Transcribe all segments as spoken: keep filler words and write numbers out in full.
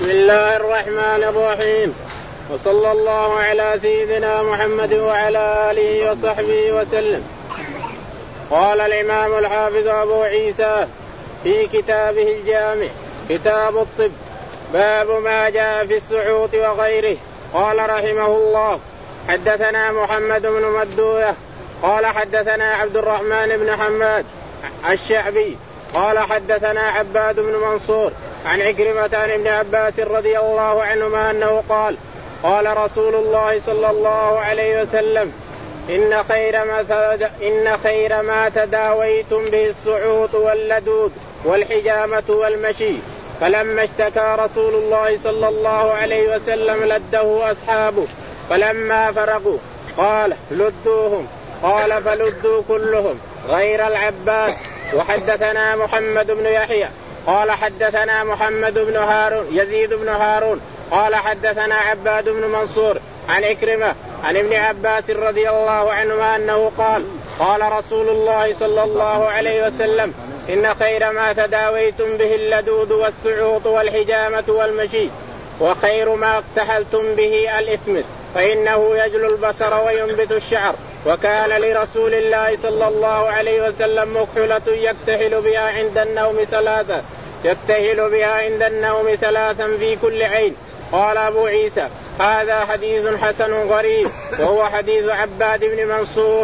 بسم الله الرحمن الرحيم، وصلى الله على سيدنا محمد وعلى آله وصحبه وسلم. قال الإمام الحافظ أبو عيسى في كتابه الجامع كتاب الطب باب ما جاء في السعوط وغيره. قال رحمه الله: حدثنا محمد بن مدوية قال حدثنا عبد الرحمن بن حماد الشعبي قال حدثنا عباد بن منصور عن عكرمة عن ابن عباس رضي الله عنهما أنه قال: قال رسول الله صلى الله عليه وسلم: إن خير ما إن خير ما تداويتم به السعوط واللدود والحجامة والمشي. فلما اشتكى رسول الله صلى الله عليه وسلم لده أصحابه، فلما فرغوا قال: لدوهم. قال: فلدوا كلهم غير العباس. وحدثنا محمد بن يحيى قال حدثنا محمد بن هارون يزيد بن هارون قال حدثنا عباد بن منصور عن عكرمة عن ابن عباس رضي الله عنهما أنه قال: قال رسول الله صلى الله عليه وسلم: إن خير ما تداويتم به اللدود والسعوط والحجامة والمشي، وخير ما اكتحلتم به الإثمر، فإنه يجلو البصر وينبت الشعر. وكان لرسول الله صلى الله عليه وسلم مكحلة يكتحل بها عند النوم ثلاثة يكتحل بها عند النوم ثلاثا في كل عين. قال أبو عيسى: هذا حديث حسن غريب، وهو حديث عباد بن منصور.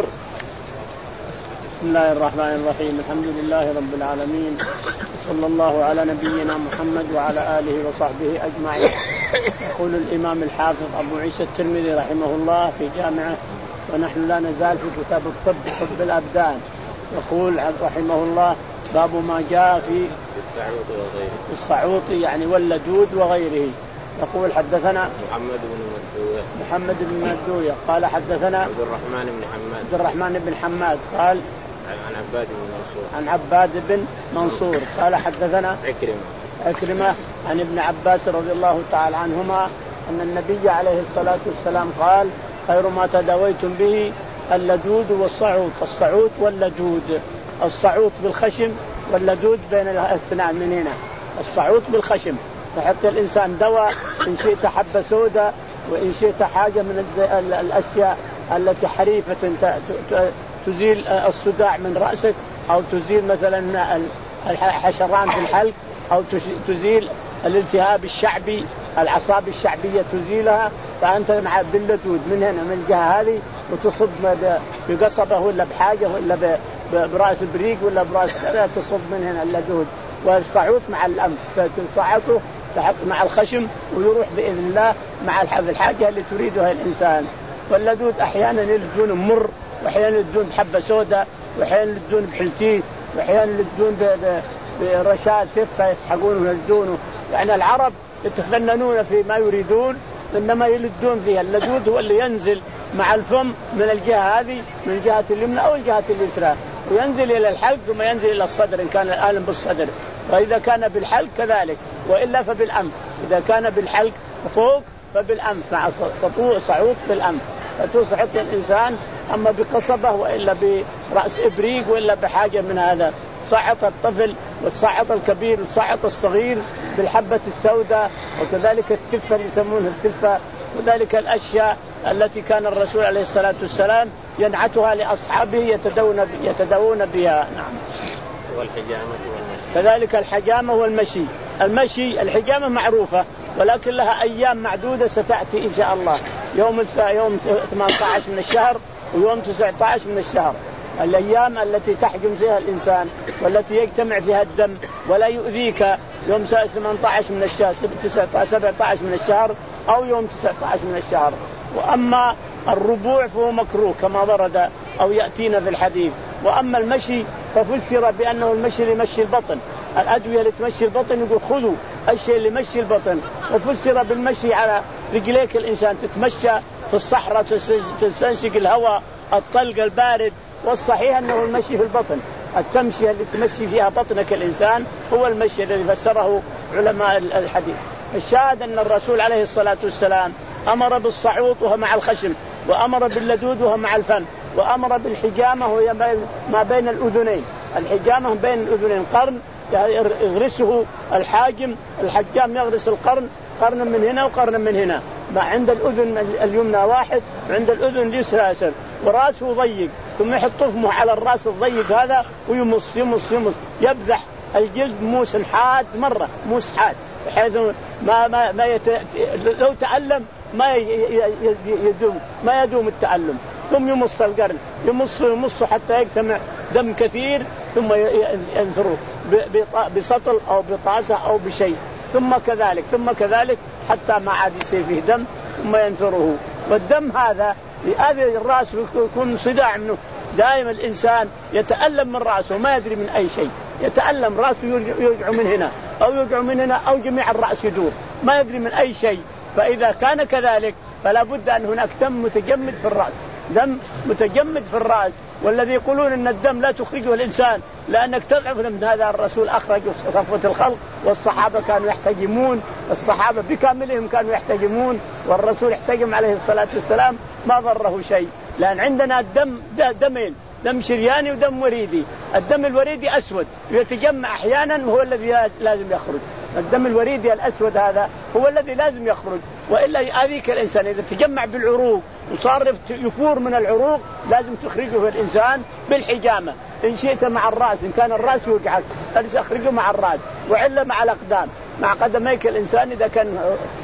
بسم الله الرحمن الرحيم، الحمد لله رب العالمين، صلى الله على نبينا محمد وعلى آله وصحبه أجمعين. يقول الإمام الحافظ أبو عيسى الترمذي رحمه الله في جامعه، ونحن لا نزال في كتاب الطب طب الأبدان. يقول رحمه الله: باب ما جاء في السعوط وغيره السعوط يعني واللدود وغيره. يقول: حدثنا محمد بن مدوية محمد بن مدوية قال حدثنا عبد الرحمن بن حماد عبد الرحمن بن حماد قال عن عباد بن منصور عن عباد بن منصور قال حدثنا عكرمة عكرمة عن ابن عباس رضي الله تعالى عنهما أن النبي عليه الصلاة والسلام قال: خير ما تداويتم به اللدود والصعوط. الصعوط واللدود، الصعوط بالخشم واللدود بين الأسنان من هنا. الصعوط بالخشم تحط الإنسان دواء، إن شئت حبة سودة، وإن شئت حاجة من الأشياء التي حريفة تزيل الصداع من رأسك، أو تزيل مثلا الحشران في الحلق، أو تزيل الالتهاب الشعبي، الأعصاب الشعبية تزيلها. فأنت مع باللدود من هنا من الجهة هذه، وتصب بقصبة ولا بحاجة ولا برأس بريق ولا برأس كذا، تصب من هنا اللدود. والصعوط مع الأنف تصعطه تحط مع الخشم ويروح بإذن الله مع الحاجة اللي تريدها الإنسان. واللدود أحيانا يلدون مر، وأحيانا يلدون بحبة سوداء، وأحيانا يلدون بحلتين، وأحيانا يلدون برشاد تفة يسحقونه يلدونه. يعني العرب يتفننون في ما يريدون، إنما يلدون فيها. اللدود هو اللي ينزل مع الفم من الجهة هذه، من الجهة اليمنى أو الجهة اليسرى، وينزل إلى الحلق ثم ينزل إلى الصدر إن كان الآلم بالصدر. وإذا كان بالحلق كذلك، وإلا فبالأنف. إذا كان بالحلق فوق فبالأنف مع صعوط بالأنف، فتصعط الإنسان أما بقصبة وإلا برأس إبريق وإلا بحاجة من هذا. صعط الطفل والصعط الكبير والصعط الصغير بالحبة السوداء، وكذلك التفة اللي يسمونها التفة، وذلك الأشياء التي كان الرسول عليه الصلاة والسلام ينعتها لأصحابه يتداوون يتداوون بها. نعم. والحجامة والمشي كذلك الحجامة والمشي. المشي الحجامة معروفة، ولكن لها أيام معدودة ستأتي إن شاء الله، يوم يوم ثمانية عشر من الشهر ويوم تسعة عشر من الشهر، الأيام التي تحجم فيها الإنسان والتي يجتمع فيها الدم ولا يؤذيك، يوم ثمانية عشر من الشهر، سبعة عشر من الشهر، أو يوم تسعة عشر من الشهر. وأما الربوع فهو مكروه كما ورد أو يأتينا في الحديث. وأما المشي ففسر بأنه المشي لمشي البطن، الأدوية اللي تمشي البطن يقول خذوا الشيء اللي يمشي البطن. وفسر بالمشي على رجليك، الإنسان تتمشى في الصحراء تستنشق الهواء الطلق البارد. والصحيح أنه المشي في البطن، التمشية اللي تمشي فيها بطنك الإنسان هو المشي الذي فسره علماء الحديث. الشاهد أن الرسول عليه الصلاة والسلام أمر بالصعوط وهو مع الخشم، وأمر باللدود وهو مع الفم، وأمر بالحجامة وهي ما بين الأذنين. الحجامة بين الأذنين قرن يغرسه الحاجم، الحجام يغرس القرن، قرن من هنا وقرن من هنا، ما عند الأذن اليمنى واحد وعند الأذن اليسرى يسر، وراسه ضيق، ثم يحط فمه على الراس الضيق هذا ويمص يمص يمص يبذح الجلد موس حاد مرة، موس حاد بحيث ما ما ما يت... لو تألم ما يدوم ما يدوم التألم، ثم يمص القرن يمص يمص حتى يجتمع دم كثير، ثم ينثره بسطل أو بطاسة أو بشيء، ثم كذلك ثم كذلك حتى ما عاد يصير فيه دم، ثم ينثره. والدم هذا لأذى الرأس يكون صداع منه، دائما الإنسان يتألم من رأسه ما يدري من أي شيء، يتألم رأسه يوجع من هنا أو يوجع من هنا أو جميع الرأس يدور ما يدري من أي شيء. فإذا كان كذلك فلا بد أن هناك دم متجمد في الرأس، دم متجمد في الرأس. والذي يقولون أن الدم لا تخرجه الإنسان لأنك تضعف، من هذا الرسول أخرج صفوة الخلق، والصحابة كانوا يحتجمون، الصحابة بكاملهم كانوا يحتجمون، والرسول احتجم عليه الصلاة والسلام ما ضره شيء، لأن عندنا الدم دمين، دم شرياني ودم وريدي. الدم الوريدي أسود يتجمع أحيانا وهو الذي لازم يخرج، الدم الوريدي الأسود هذا هو الذي لازم يخرج، وإلا يؤذيك الإنسان. إذا تجمع بالعروق وصار يفور من العروق لازم تخرجه الإنسان بالحجامة إن شئت مع الرأس، إن كان الرأس يوجعك لازم أخرجه مع الرأس، وإلا مع الأقدام مع قدميك الإنسان. إذا كان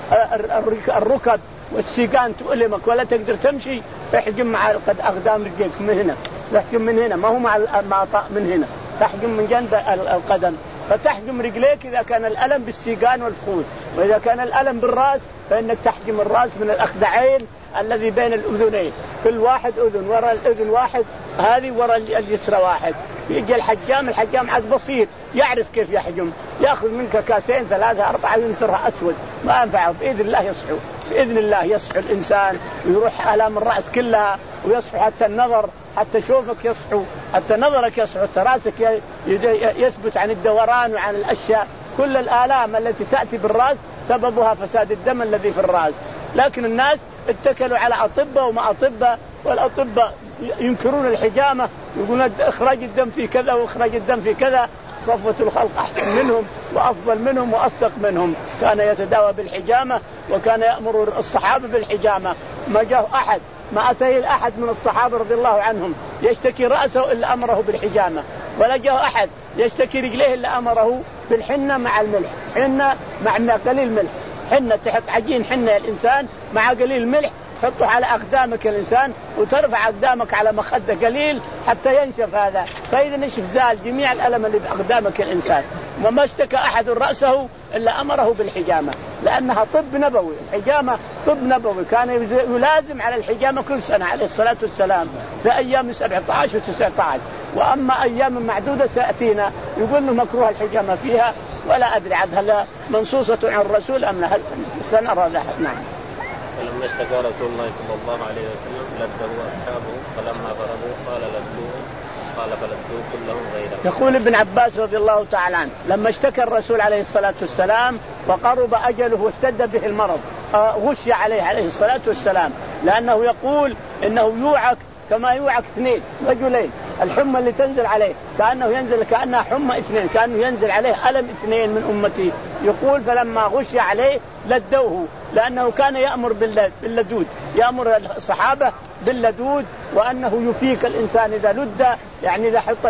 الركب والسيقان تؤلمك ولا تقدر تمشي احجم مع أقدام رجلك من هنا، تحجم من هنا ما هو مع من هنا، تحجم من جنب القدم، فتحجم رجليك إذا كان الألم بالسيقان والفخذ، وإذا كان الألم بالرأس فإنك تحجم الرأس من الأخدعين الذي بين الأذنين، كل واحد أذن وراء الأذن واحد، هذه وراء اليسرى واحد. يجي الحجام الحجام عاد بسيط يعرف كيف يحجم، يأخذ منك كاسين ثلاثة أربعة ينثرها أسود ما أنفعه، بإذن الله يصحو، بإذن الله يصحو الإنسان ويروح آلام الرأس كلها ويصحو، حتى النظر حتى شوفك يصحو، حتى نظرك يصحو، حتى راسك يثبت عن الدوران وعن الأشياء. كل الآلام التي تأتي بالرأس سببها فساد الدم الذي في الرأس. لكن الناس اتكلوا على أطباء وما أطباء، والأطباء ينكرون الحجامة، يقولون إخراج الدم في كذا وإخراج الدم في كذا. صفوة الخلق أحسن منهم وأفضل منهم وأصدق منهم، كان يتداوى بالحجامة وكان يأمر الصحابة بالحجامة. ما جاء أحد ما أتيه أحد من الصحابة رضي الله عنهم يشتكي رأسه إلا أمره بالحجامة، ولا جاء أحد يشتكي رجليه إلا أمره بالحنة مع الملح، حنة مع قليل ملح، حنة تحط عجين حنة الإنسان مع قليل ملح تحطه على أقدامك الإنسان وترفع أقدامك على مخدة قليل حتى ينشف هذا، فإذا نشف زال جميع الألم اللي بأقدامك الإنسان. وما اشتكى أحد رأسه إلا أمره بالحجامة، لأنها طب نبوي، الحجامة طب نبوي، كان يلازم على الحجامة كل سنة عليه الصلاة والسلام في أيام سبعة عشر وتسعة عشر، وأما أيام معدودة سأتينا يقول له مكروه الحجامة فيها، ولا أدري عاد هل منصوصة عن الرسول أم لا، سنرى ذلك. نعم. فلما اشتكى رسول الله صلى الله عليه وسلم لده أصحابه فلما فرغوا قال لدوه قال فلدوه كلهم غيره. يقول ابن عباس رضي الله تعالى عنه لما اشتكى الرسول عليه الصلاة والسلام وقرب أجله واشتد به المرض غشي عليه عليه الصلاة والسلام، لأنه يقول إنه يوعك كما يوعك اثنين رجلين، الحمى اللي تنزل عليه كأنه ينزل كأنها حمى اثنين، كأنه ينزل عليه ألم اثنين من أمتي. يقول فلما غشي عليه لدوه، لأنه كان يأمر باللدود، يأمر الصحابة باللدود، وأنه يفيك الإنسان إذا لد، يعني إذا حط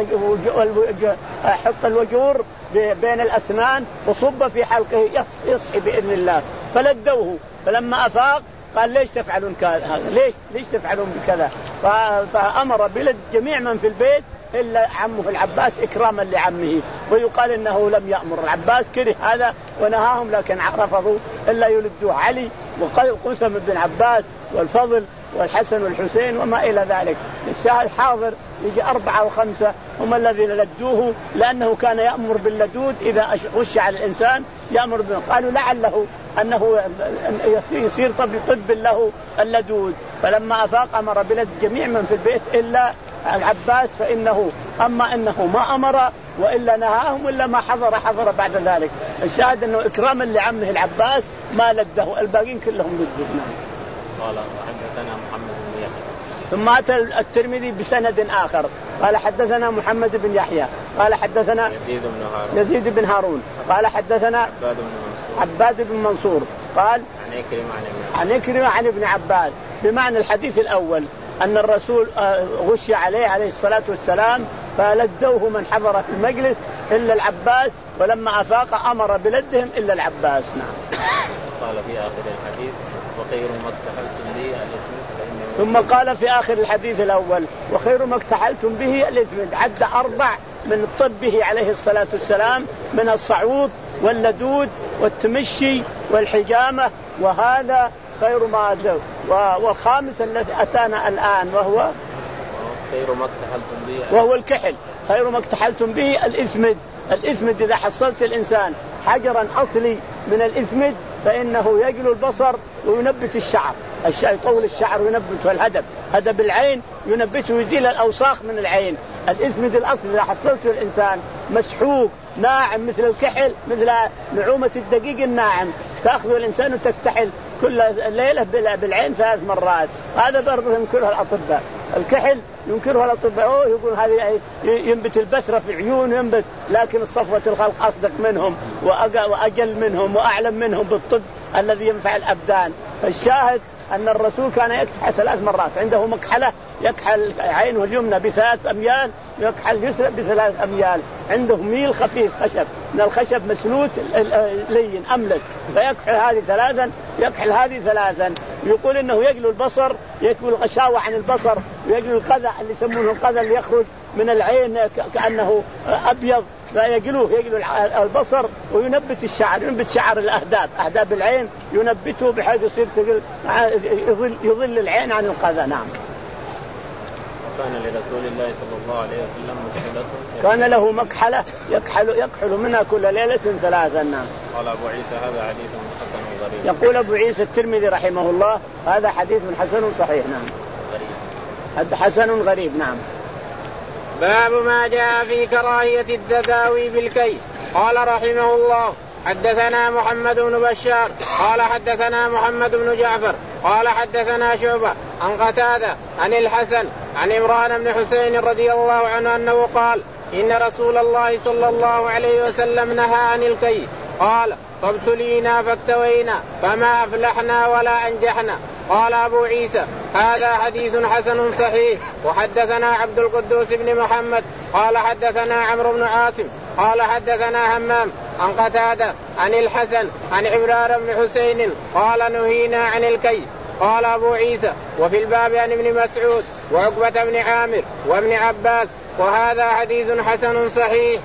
حط الوجور بين الأسنان وصب في حلقه يصحي بإذن الله، فلدوه. فلما أفاق قال ليش تفعلون كذا، ليش ليش تفعلون بكذا؟ فأمر بلد جميع من في البيت إلا عمه العباس إكراما لعمه، ويقال إنه لم يأمر العباس، كره هذا ونهاهم لكن رفضوا إلا يلدوه علي وقال قسم بن عباس والفضل والحسن والحسين وما إلى ذلك. الشاهد حاضر يجي أربعة وخمسة هم الذين لدوه، لأنه كان يأمر باللدود إذا غش على الإنسان يأمر به. قالوا لعله أنه يصير طب طب له اللدود. فلما أفاق أمر بلد جميع من في البيت إلا العباس، فإنه أما إنه ما أمر وإلا نهاهم إلا ما حضر حضر بعد ذلك. الشاهد أنه إكراما لعمه العباس ما لده، الباقين كلهم لدوا. قال حدثنا محمد بن يحيى ثم أتى الترمذي بسند آخر قال حدثنا محمد بن يحيى قال حدثنا يزيد بن هارون, يزيد بن هارون قال حدثنا عباد بن منصور, عباد بن منصور قال عن إكرمة عن إكرمة عن ابن عباس بمعنى الحديث الأول أن الرسول غشي عليه عليه الصلاة والسلام فلدوه من حضر في المجلس إلا العباس ولما أفاق أمر بلدهم إلا العباس. نعم. قال في آخر الحديث وخير ما اكتحلتم به الإثم ثم قال في آخر الحديث الأول وخير ما اكتحلتم به الإثم عد أربع من طبه عليه الصلاة والسلام من الصعود واللدود والتمشي والحجامة وهذا خير ما أدلو. والخامس الذي أتانا الآن وهو خير ما اكتحلتم به وهو الكحل. خير ما اكتحلتم به الإثمد. الإثمد إذا حصلت الإنسان حجرا أصلي من الإثمد فإنه يجلو البصر وينبت الشعر يطول الشعر وينبت الهدب هدب العين ينبته ويزيل الأوساخ من العين. الإثمد الأصلي إذا حصلت الإنسان مسحوق ناعم مثل الكحل مثل نعومة الدقيق الناعم تأخذ الإنسان وتكتحل كل ليلة بالعين ثلاث مرات. هذا برضه ينكره الأطباء. الكحل ينكره الأطباء أوه يقول هذه ينبت البثرة في عيون ينبت لكن الصفوة الخلق أصدق منهم وأجل منهم وأعلم منهم بالطب الذي ينفع الأبدان. فالشاهد أن الرسول كان يكحل ثلاث مرات عنده مكحلة يكحل عينه اليمنى بثلاث أميال يكحل اليسرى بثلاث أميال. عنده ميل خفيف خشب من الخشب مسلوت لين أملس فيكحل هذه ثلاثا يكحل هذه ثلاثا. يقول إنه يجلو البصر يكبل الغشاوة عن البصر ويجلو القذى اللي يسمونه القذى اللي يخرج من العين كأنه أبيض فيجلوه يجلو البصر وينبت الشعر ينبت شعر الأهداب أهداب العين ينبته بحيث يصير يظل, يظل العين عن القذى. نعم. كان لرسول الله صلى الله عليه وسلم مكحلة كان له مكحلة يكحل يكحل منها كل ليلة ثلاثا. نعم. قال أبو عيسى هذا حديث حسن غريب. يقول أبو عيسى الترمذي رحمه الله هذا حديث حسن صحيح. نعم. هذا حسن غريب. نعم. باب ما جاء في كراهية التداوي بالكي. قال رحمه الله حدثنا محمد بن بشار قال حدثنا محمد بن جعفر قال حدثنا شعبة عن قتادة عن الحسن عن عمران بن حسين رضي الله عنه أنه قال إن رسول الله صلى الله عليه وسلم نهى عن الكي. قال فابتلينا فاكتوينا فما أفلحنا ولا أنجحنا. قال أبو عيسى هذا حديث حسن صحيح. وحدثنا عبد القدوس بن محمد قال حدثنا عمرو بن عاصم قال حدثنا همام عن قتادة عن الحسن عن عمران بن حسين قال نهينا عن الكي. قال أبو عيسى وفي الباب عن ابن مسعود وعقبة بن عامر وابن عباس وهذا حديث حسن صحيح.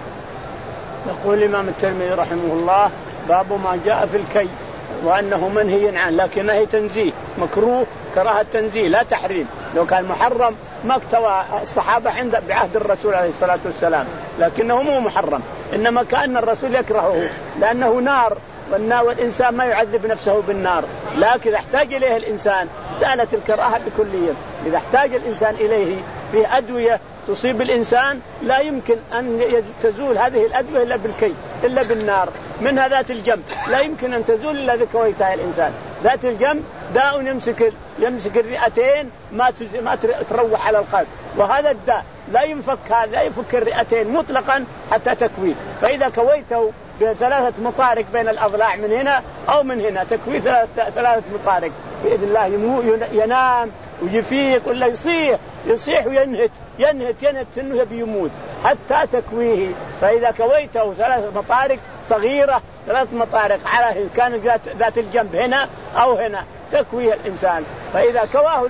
يقول الإمام الترمذي رحمه الله باب ما جاء في الكي وأنه منهي عنه لكن نهي تنزيه مكروه كراهة تنزيه لا تحريم. لو كان محرم ما اكتوى الصحابة عند بعهد الرسول عليه الصلاة والسلام لكنه مو محرم إنما كأن الرسول يكرهه لأنه نار والإنسان ما يعذب نفسه بالنار لكن إذا احتاج إليه الإنسان زالت الكراهة بكلية. إذا احتاج الإنسان إليه في أدوية تصيب الإنسان لا يمكن أن تزول هذه الأدوية إلا بالكي إلا بالنار. منها ذات الجنب لا يمكن أن تزول إلا بكويتها الإنسان. ذات الجنب داء يمسك يمسك الرئتين ما ما تروح على القلب وهذا الداء لا ينفك هذا لا يفك الرئتين مطلقا حتى تكويه. فإذا كويته بثلاثة مطارق بين الأضلاع من هنا أو من هنا تكويه ثلاثة, ثلاثة مطارق بإذن الله ينام ويفيق ولا يصيح يصيح وينهت ينهت ينهت إنه يبي يموت حتى تكويه. فإذا كويته ثلاث مطارق صغيرة ثلاث مطارق على كان ذات, ذات الجنب هنا أو هنا تكويه الإنسان. فإذا كواه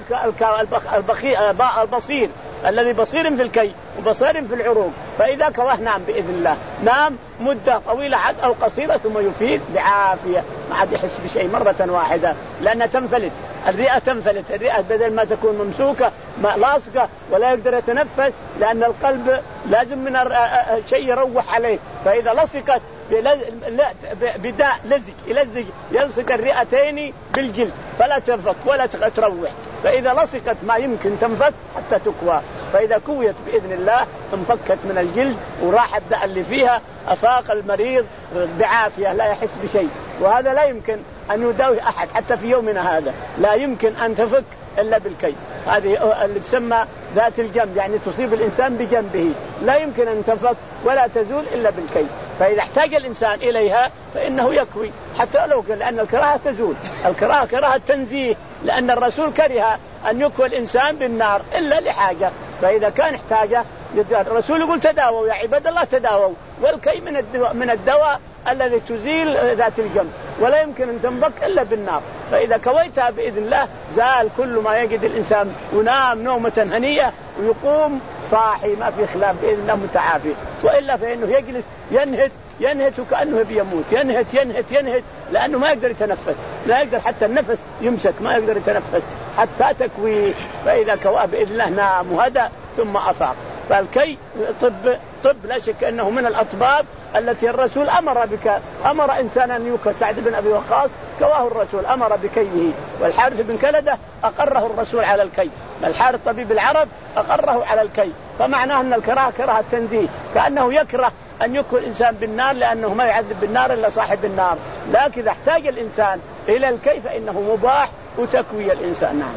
البصير الذي بصير في الكي وبصير في العروق فإذا كواه نام بإذن الله نام مدة طويلة أو قصيرة ثم يفيق بعافية ما عاد يحس بشيء مرة واحدة لأنها تنفلت الرئة تنفلت. الرئة بدل ما تكون ممسوكة ما لاصقة ولا يقدر يتنفس لأن القلب لازم من شيء يروح عليه. فإذا لصقت بداء لزج يلزج يلصق الرئتين بالجلد فلا تنفك ولا تروح. فإذا لصقت ما يمكن تنفك حتى تكوى. فإذا كويت بإذن الله انفكت من الجلد وراح الداء اللي فيها أفاق المريض بعافية لا يحس بشيء. وهذا لا يمكن أن يداوي أحد حتى في يومنا هذا لا يمكن أن تفك إلا بالكي. هذه اللي تسمى ذات الجنب، يعني تصيب الإنسان بجنبه لا يمكن أن تنفك ولا تزول إلا بالكي. فإذا احتاج الإنسان إليها فإنه يكوي حتى لو قال، لأن الكراهة تزول. الكراهة كراهة تنزيه، لأن الرسول كره أن يكوي الإنسان بالنار إلا لحاجة. فإذا كان احتاجه الرسول يقول تداووا يا عباد الله تداووا، والكي من الدواء, من الدواء الذي تزيل ذات الجنب ولا يمكن أن تنفك إلا بالنار. فإذا كويتها بإذن الله زال كل ما يجد الإنسان، ونام نومة هنية ويقوم صاحي ما في خلاف بإذن الله متعافي. وإلا فإنه يجلس ينهت ينهت وكأنه بيموت، ينهت ينهت ينهت لأنه ما يقدر يتنفس، لا يقدر حتى النفس يمسك، ما يقدر يتنفس حتى تكوي. فإذا كوى بإذن الله نام وهدى ثم أفاق. فالكي طب طب لا شك أنه من الأطباب التي الرسول أمر بك، أمر إنسانا أن يكوى. سعد بن أبي وقاص كواه الرسول أمر بكيه، والحارث بن كلدة أقره الرسول على الكي، الحارث طبيب العرب أقره على الكي. فمعناه أن الكراهة كراهة تنزيه، كأنه يكره أن يكوى الإنسان بالنار لأنه ما يعذب بالنار إلا صاحب النار. لكن إذا احتاج الإنسان إلى الكي فإنه مباح وتكوي الإنسان. نعم.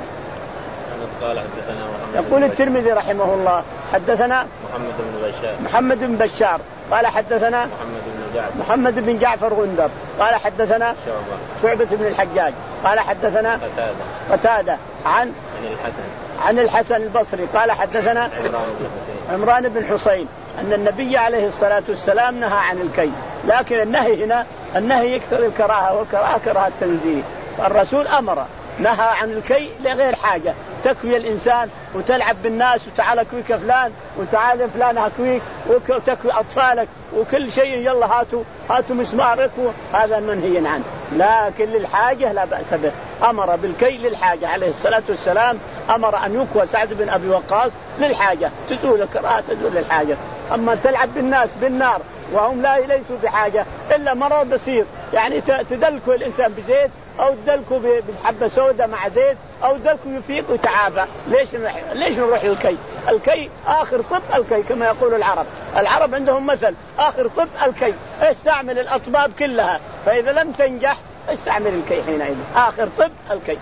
قال حدثنا محمد يقول الترمذي رحمه الله حدثنا محمد بن بشار محمد بن بشار قال حدثنا محمد بن جعفر محمد بن جعفر غندر قال حدثنا شعبة شعبة بن الحجاج قال حدثنا قتادة قتادة عن عن الحسن عن الحسن البصري قال حدثنا عمران بن حسين عمران بن حسين أن النبي عليه الصلاة والسلام نهى عن الكي. لكن النهي هنا النهي يكثر الكراهة، والكراهة كراهة التنزيه. فالرسول أمر نهى عن الكي لغير حاجة، تكوي الإنسان وتلعب بالناس وتعال كويك فلان وتعال فلان هكويك وتكوي أطفالك وكل شيء يلا هاتوا هاتوا مسمار اكووا، هذا منهي عنه. لكن للحاجة لا بأس به، أمر بالكي للحاجة عليه الصلاة والسلام. أمر أن يكوى سعد بن أبي وقاص للحاجة، تزول الكراهة تزول للحاجة. أما تلعب بالناس بالنار وهم لا ليسوا بحاجة إلا مرض بسيط، يعني تدلكوا الإنسان بزيت أو تدلكوا بحبة سوداء مع زيت أو تدلكوا يفيق وتعافى. ليش ليش نروح للكي؟ الكي آخر طب الكي كما يقول العرب. العرب عندهم مثل آخر طب الكي، استعمل الأطباب كلها، فإذا لم تنجح استعمل الكي حينئذ. آخر طب الكي.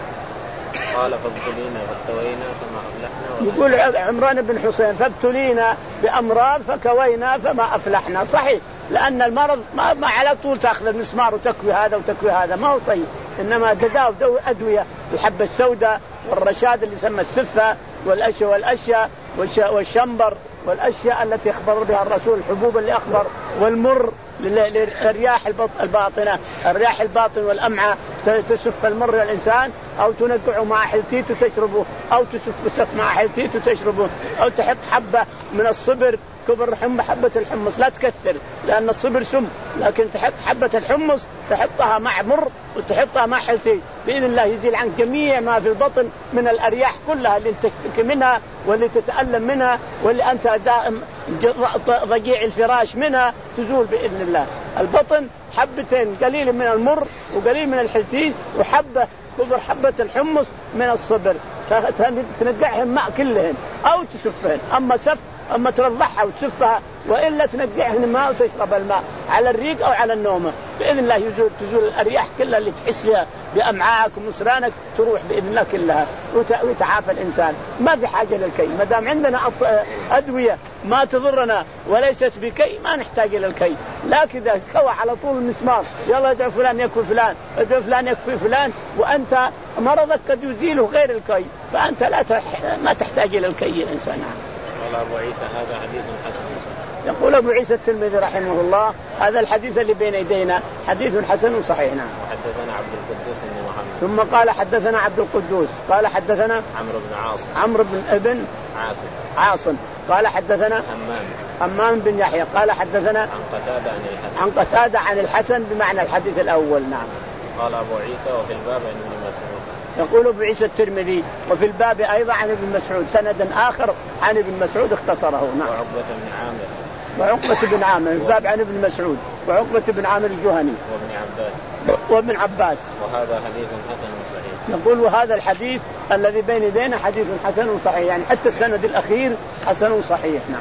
قال فابتلينا فاكتوينا فما أفلحنا. يقول عمران بن حسين فابتلينا بأمراض فكوينا فما أفلحنا. صحيح، لأن المرض ما, ما على طول تأخذ المسمار وتكوي هذا وتكوي هذا، ما هو طيب. إنما تداوي دو أدوية، الحبة السوداء والرشاد اللي يسمى السفة والأشياء والأشياء والشمبر والأشياء التي أخبر بها الرسول، الحبوب اللي أخبر، والمر للرياح الباطنة، الرياح الباطن والأمعاء تسف المر للإنسان، أو تنقعه مع حلتيت وتشربه، أو تسف سف مع حلتيت وتشربه، أو تحط حبة من الصبر كبر حم حبة الحمص، لا تكثر لأن الصبر سم، لكن تحط حبة الحمص تحطها مع مر وتحطها مع حلتيت، بإذن الله يزيل عنك جميع ما في البطن من الأرياح كلها اللي تكتك منها واللي تتألم منها واللي أنت دائم ضجيع الفراش منها، تزول بإذن الله. البطن حبتين، قليل من المر وقليل من الحلتيت وحبة كبر حبة الحمص من الصبر، تنقعهم ماء كلهن أو تسفهن. أما سف أما ترضعها وتسفها، وإلا تنقعهن الماء وتشرب الماء على الريق أو على النومة، بإذن الله يزول تزول الأرياح كلها اللي تحس فيها بأمعائك ومسرانك، تروح بإذن الله كلها ويتعافى الإنسان. ما في حاجة للكي، ما دام عندنا أدوية ما تضرنا وليست بكي ما نحتاج إلى الكي. لكن إذا كوى على طول المسمار يلا ادعو فلان يكفي فلان، ادعو فلان يكفي فلان، وأنت مرضك قد يزيله غير الكي، فأنت لا تح... ما تحتاج إلى الكي الإنسان. قال أبو عيسى هذا حديث حسن. يقول أبو عيسى الترمذي رحمه الله هذا الحديث اللي بين يدينا حديث حسن صحيح. نعم. حدثنا عبد القدوس بن محمد. ثم قال حدثنا عبد القدوس قال حدثنا عمرو بن عاصم عمرو بن ابن عاصم عاصم قال حدثنا همام همام بن يحيى قال حدثنا عن قتادة عن الحسن عن قتادة عن الحسن بمعنى الحديث الأول. نعم. قال أبو عيسى وفي الباب عن ابن مسعود. يقول ابو عيسى الترمذي وفي الباب ايضا عن ابن مسعود سند اخر عن ابن مسعود اختصره. نعم. وعقبة بن عامر وعقبة بن عامر الباب عن ابن مسعود وعقبة بن عامر الجهني وابن عباس وابن عباس. وهذا حديث حسن صحيح. يقول وهذا الحديث الذي بين يدينا حديث حسن صحيح، يعني حتى السند الاخير حسن صحيح. نعم.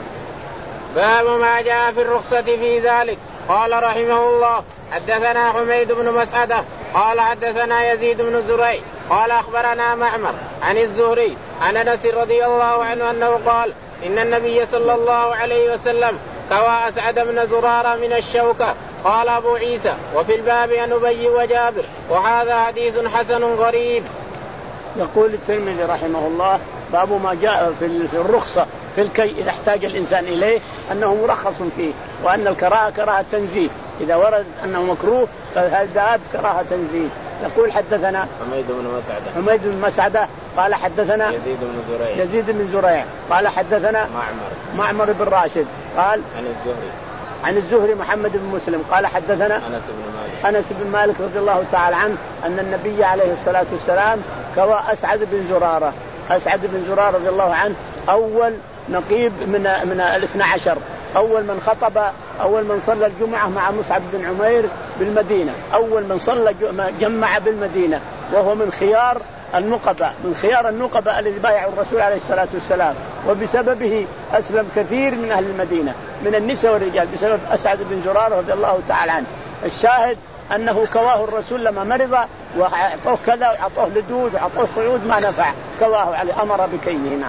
باب ما جاء في الرخصة في ذلك. قال رحمه الله حدثنا حميد بن مسعدة قال حدثنا يزيد بن زريع قال أخبرنا معمر عن الزهري عن أنس رضي الله عنه أنه قال إن النبي صلى الله عليه وسلم كوى أسعد بن زرارة من الشوكة. قال أبو عيسى وفي الباب عن أبي وجابر وهذا حديث حسن غريب. يقول الترمذي رحمه الله باب ما جاء في الرخصة في الكي إذا احتاج الإنسان إليه أنه مرخص فيه، وأن الكراهة كراهة تنزيه، إذا ورد أنه مكروه فهذا كراهة تنزيه. يقول حدثنا حميد بن مسعدة حميد بن مسعدة قال حدثنا يزيد بن زريع يزيد بن زريع قال حدثنا معمر معمر بن راشد قال عن الزهري عن الزهري محمد بن مسلم قال حدثنا أنس بن مالك أنس بن مالك رضي الله تعالى عنه أن النبي عليه الصلاة والسلام كوى أسعد بن زرارة. أسعد بن زرارة رضي الله عنه أول نقيب من من الاثنى عشر، أول من خطب، أول من صلى الجمعة مع مصعب بن عمير بالمدينة، أول من صلى جمع بالمدينة، وهو من خيار النقباء من خيار النقباء الذي بايعوا الرسول عليه الصلاة والسلام، وبسببه أسلم كثير من أهل المدينة من النساء والرجال بسبب أسعد بن زرارة رضي الله تعالى عنه. الشاهد أنه كواه الرسول لما مرض وأعطوه كذا وأعطوه لدود وأعطوه صعود ما نفع، كواه عليه أمر بكيه. نعم.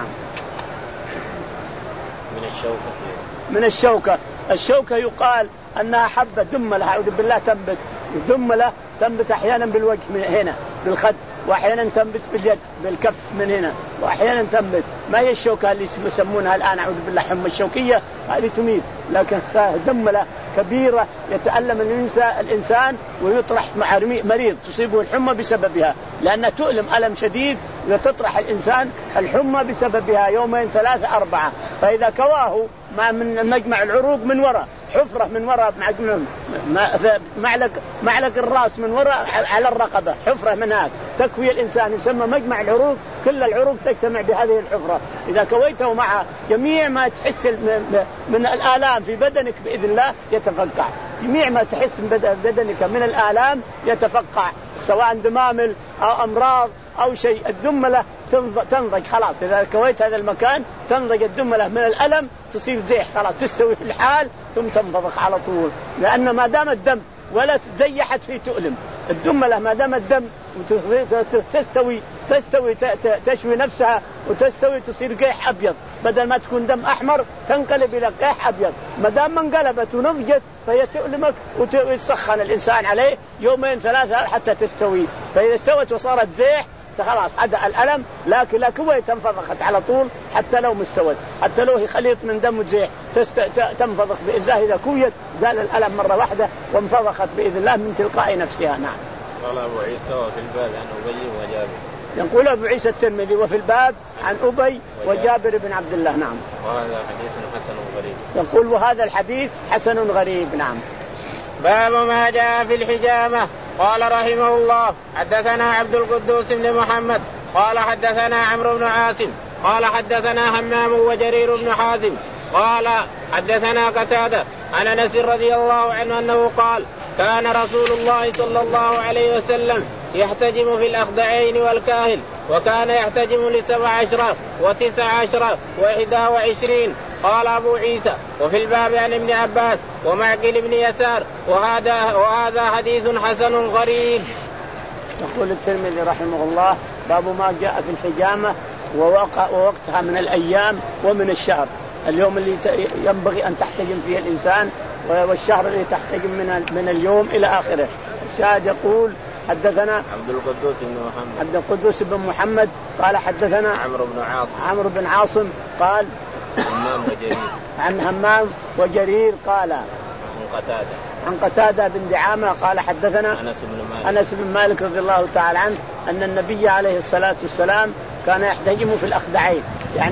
من الشوكة من الشوكة الشوكة يقال أنها حبة دملة أعوذ بالله تنبت دملة تنبت أحيانا بالوجه من هنا بالخد، وأحيانا تنبت باليد بالكف من هنا، وأحيانا تنبت ما هي الشوكة اللي يسمونها الآن أعوذ بالله حمى الشوكية هذه تميت، لكن دملة كبيرة يتألم الإنسان ويطرح مع مريض تصيبه الحمى بسببها، لأنها تؤلم ألم شديد وتطرح الإنسان الحمى بسببها يومين ثلاثة أربعة. فإذا كواه مع من مجمع العروق من وراء حفرة من وراء معلق معلق الرأس من وراء على الرقبة حفرة من هذا تكوي الإنسان يسمى مجمع العروق، كل العروق تجتمع بهذه الحفرة. إذا كويته مع جميع ما تحس من الآلام في بدنك بإذن الله يتفقع، جميع ما تحس من بدنك من الآلام يتفقع، سواء دمامل أو أمراض أو شيء. الدملة تنضج خلاص، إذا كويت هذا المكان تنضج الدملة من الألم تصير زيح خلاص تستوي في الحال ثم تنفضخ على طول، لأن ما دام الدم ولا تزيحت فيه تؤلم. الدملة ما دام الدم تستوي تستوي تشوي نفسها وتستوي تصير قيح أبيض، بدل ما تكون دم أحمر تنقلب إلى قيح أبيض. ما دام ما انقلبت ونضجت فهي تؤلمك وتسخن الإنسان عليه يومين ثلاثة حتى تستوي، فإذا استوت وصارت زيح خلاص عدا الألم، لكن لا كوي تنفضخت على طول حتى لو مستوت، حتى لو هي خليط من دم وزيح تست... تنفضخ بإذن الله. إذا كويت زال الألم مرة واحدة وانفضخت بإذن الله من تلقاء نفسها. نعم. قال أبو عيسى وفي الباب عن أبي وجابر. يقول أبو عيسى الترمذي وفي الباب عن أبي وجابر بن عبد الله. نعم. وهذا حديث حسن غريب. يقول وهذا الحديث حسن غريب. نعم. باب ما جاء في الحجامة. قال رحمه الله حدثنا عبد القدوس بن محمد قال حدثنا عمرو بن عاصم قال حدثنا همام وجرير بن حازم قال حدثنا قتادة عن أنس رضي الله عنه أنه قال كان رسول الله صلى الله عليه وسلم يحتجم في الأخدعين والكاهل، وكان يحتجم لسبع عشرة وتسع عشرة وإحدى وعشرين. قال أبو عيسى وفي الباب عن ابن عباس ومعقل بن يسار وهذا, وهذا حديث حسن غريب. يقول الترمذي رحمه الله باب ما جاء في الحجامة ووقتها من الأيام ومن الشهر، اليوم اللي ينبغي أن تحتجم فيه الإنسان والشهر اللي تحتجم من, من اليوم إلى آخره. الشاهد يقول حدثنا عبد القدوس بن محمد عبد القدوس بن محمد قال حدثنا عمرو بن عاصم عمرو بن عاصم قال همام وجرير عن همام وجرير قال عن قتادة عن قتادة بن دعامة قال حدثنا أنس بن مالك أنس بن مالك رضي الله تعالى عنه أن النبي عليه الصلاة والسلام كان يحتجم في الأخدعين، يعني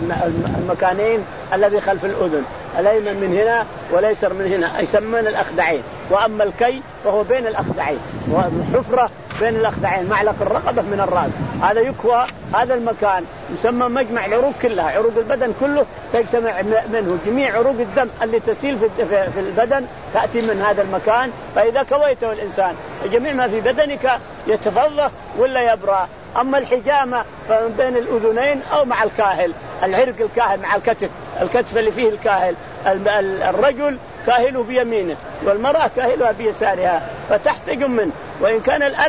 المكانين الذي خلف الأذن، الأيمن من هنا والأيسر من هنا يسمون الأخدعين، وأما الكي فهو بين الأخدعين، والحفرة بين الأخدعين معلق الرقبة من الرأس، هذا يكوى هذا المكان يسمى مجمع العروق كلها، عروق البدن كله تجتمع منه، جميع عروق الدم اللي تسيل في البدن تأتي من هذا المكان. فإذا كويته الإنسان جميع ما في بدنك يتفضخ ولا يبرأ. أما الحجامة فبين الأذنين أو مع الكاهل، العرق الكاهل مع الكتف، الكتف اللي فيه الكاهل، الرجل كاهله بيمينه والمرأة كاهلها بيسارها فتحتجم منه. وإن كان الألم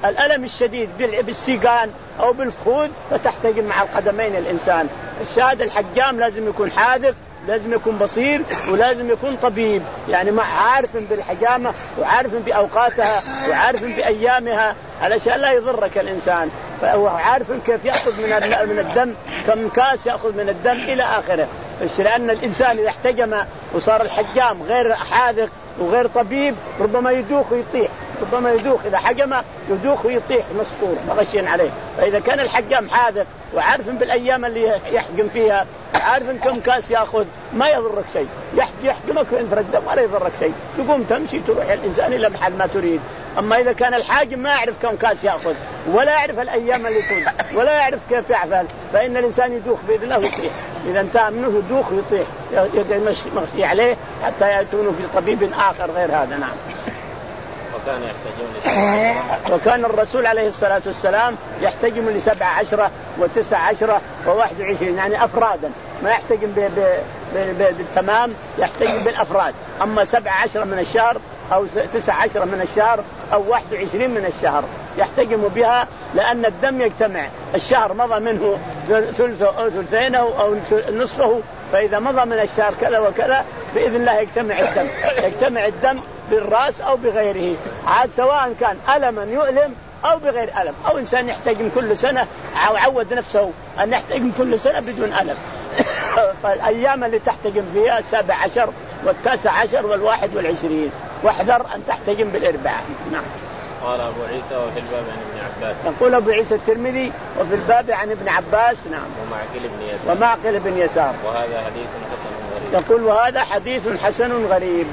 الألم الشديد بالسيقان أو بالخوذ فتحتجم مع القدمين الإنسان. الشاهد الحجام لازم يكون حاذق، لازم يكون بصير، ولازم يكون طبيب، يعني مع عارف بالحجامة وعارف بأوقاتها وعارف بأيامها علشان لا يضرك الإنسان، فهو عارف كيف يأخذ من من الدم، كم كاس يأخذ من الدم إلى آخره. لأن الإنسان إذا احتجم وصار الحجام غير حاذق وغير طبيب ربما يدوخ ويطيح، ربما يدوخ إذا حجم يدوخ ويطيح مسكور مغشين عليه. فإذا كان الحجام حاذق وعارف بالأيام اللي يحجم فيها وعارف كم كاس يأخذ ما يضرك شيء، يحجمك وينفر الدم ولا يضرك شيء، تقوم تمشي تروح الإنسان إلى محل ما تريد. أما إذا كان الحاجم ما يعرف كم كاس يأخذ ولا يعرف الأيام اللي تكون ولا يعرف كيف يعفل فإن الإنسان يدوخ بإذن الله ويطيح. إذا انتهى منه يدوخ ويطيح يمشي عليه حتى يأتونه في طبيب آخر غير هذا. نعم. وكان يحتجم وكان الرسول عليه الصلاة والسلام يحتجم لسبع عشرة وتسع عشرة وواحد وعشرين، يعني أفرادا، ما يحتجم بالتمام، يحتجم بالأفراد. أما سبع عشرة من الشهر أو تسع عشرة من الشهر أو واحد وعشرين من الشهر يحتجم بها، لأن الدم يجتمع، الشهر مضى منه ثلثه أو ثلثينه أو نصفه، فإذا مضى من الشهر كذا وكذا بإذن الله يجتمع الدم، يجتمع الدم بالرأس أو بغيره، عاد سواء كان ألما يؤلم أو بغير ألم، أو إنسان يحتجم كل سنة أو عود نفسه أن يحتجم كل سنة بدون ألم. فالأيام اللي تحتجم فيها السابع عشر والتاسع عشر والواحد والعشرين، واحذر أن تحتجم بالإربعاء. نعم. قال أبو عيسى وفي الباب عن ابن عباس. يقول أبو عيسى الترمذي وفي الباب عن ابن عباس. نعم. ومعقل بن يسار. ومعقل بن يسار. وهذا حديث حسن غريب. يقول وهذا حديث حسن غريب.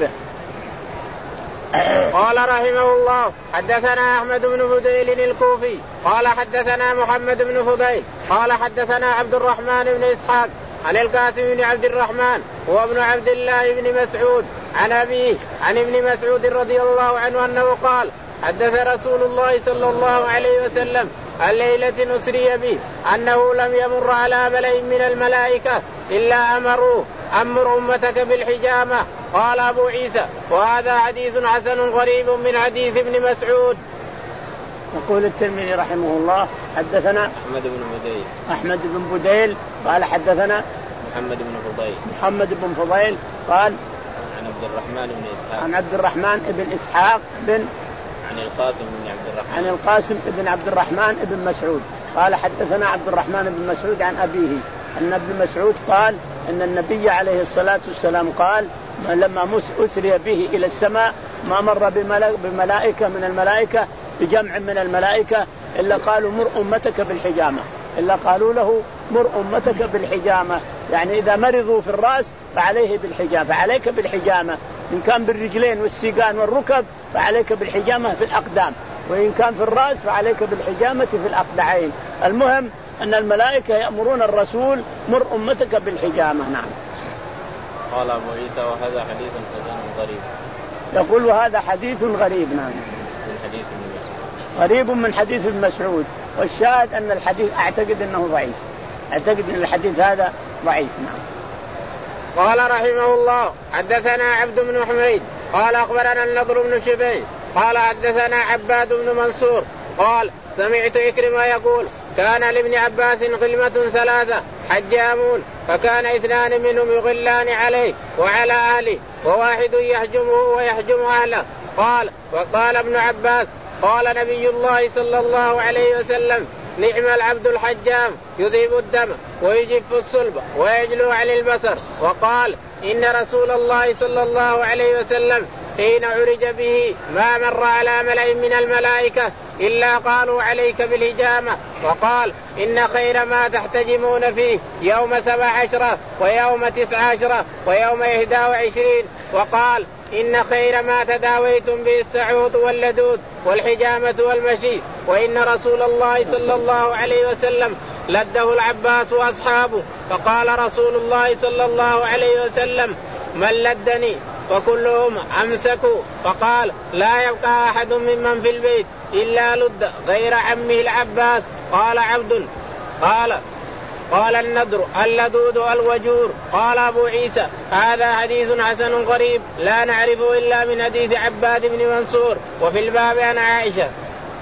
قال رحمه الله حدثنا أحمد بن فضيل الكوفي قال حدثنا محمد بن فضيل قال حدثنا عبد الرحمن بن إسحاق عن القاسم بن عبد الرحمن هو ابن عبد الله بن مسعود عن أبيه عن ابن مسعود رضي الله عنه أنه قال حدث رسول الله صلى الله عليه وسلم عن ليلة أسري به أنه لم يمر على ملأ من الملائكة إلا أمروه أمر أمتك بالحجامة. قال أبو عيسى وهذا حديث حسن غريب من حديث ابن مسعود. يقول الترمذي رحمه الله حدثنا أحمد بن بديل أحمد بن بديل قال حدثنا محمد بن فضيل محمد بن فضيل قال عن عبد الرحمن بن إسحاق عن عبد الرحمن بن إسحاق بن عن القاسم بن عبد الرحمن عن القاسم بن عبد الرحمن بن مسعود قال حدثنا عبد الرحمن بن مسعود عن أبيه أن ابن مسعود قال أن النبي عليه الصلاة والسلام قال لما أسري به إلى السماء ما مر بملائكة من الملائكة بجمع من الملائكة إلا قالوا مر أمتك بالحجامة، إلا قالوا له مر أمتك بالحجامة، يعني إذا مرضوا في الرأس فعليه بالحجامة، فعليك بالحجامة، إن كان بالرجلين والسيقان والركب فعليك بالحجامة في الأقدام، وإن كان في الرأس فعليك بالحجامة في الأقدعين. المهم أن الملائكة يأمرون الرسول مر أمتك بالحجامة. نعم. قال أبو عيسى وهذا حديث غريب. يقول وهذا حديث غريب. نعم. من حديث ابن مسعود. غريب من حديث ابن مسعود، والشاهد أن الحديث أعتقد أنه ضعيف، أعتقد أن الحديث هذا ضعيف. نعم. قال رحمه الله حدثنا عبد بن حميد قال أخبرنا النضر بن شبيب قال حدثنا عباد بن منصور قال سمعت إكرمة يقول كان لابن عباس غلمة ثلاثة حجامون فكان اثنان منهم يغلان عليه وعلى أهله وواحد يحجمه ويحجم أهله. قال وقال ابن عباس قال نبي الله صلى الله عليه وسلم نعم العبد الحجام يذهب الدم ويجف الصلب ويجلو عن البصر. وقال إن رسول الله صلى الله عليه وسلم حين عرج به ما مر على ملأ من الملائكة إلا قالوا عليك بالهجامة. وقال إن خير ما تحتجمون فيه يوم سبع عشرة ويوم تسع عشرة ويوم إحدى وعشرين. وقال إن خير ما تداويتم به السعوط واللدود والحجامة والمشي. وإن رسول الله صلى الله عليه وسلم لده العباس وأصحابه فقال رسول الله صلى الله عليه وسلم من لدني وكلهم أمسكوا. فقال لا يبقى أحد ممن في البيت إلا لد غير عمه العباس. قال عبد قال قال النضر اللدود الوجور. قال أبو عيسى هذا حديث حسن غريب لا نعرفه إلا من حديث عباد بن منصور وفي الباب عن عائشة.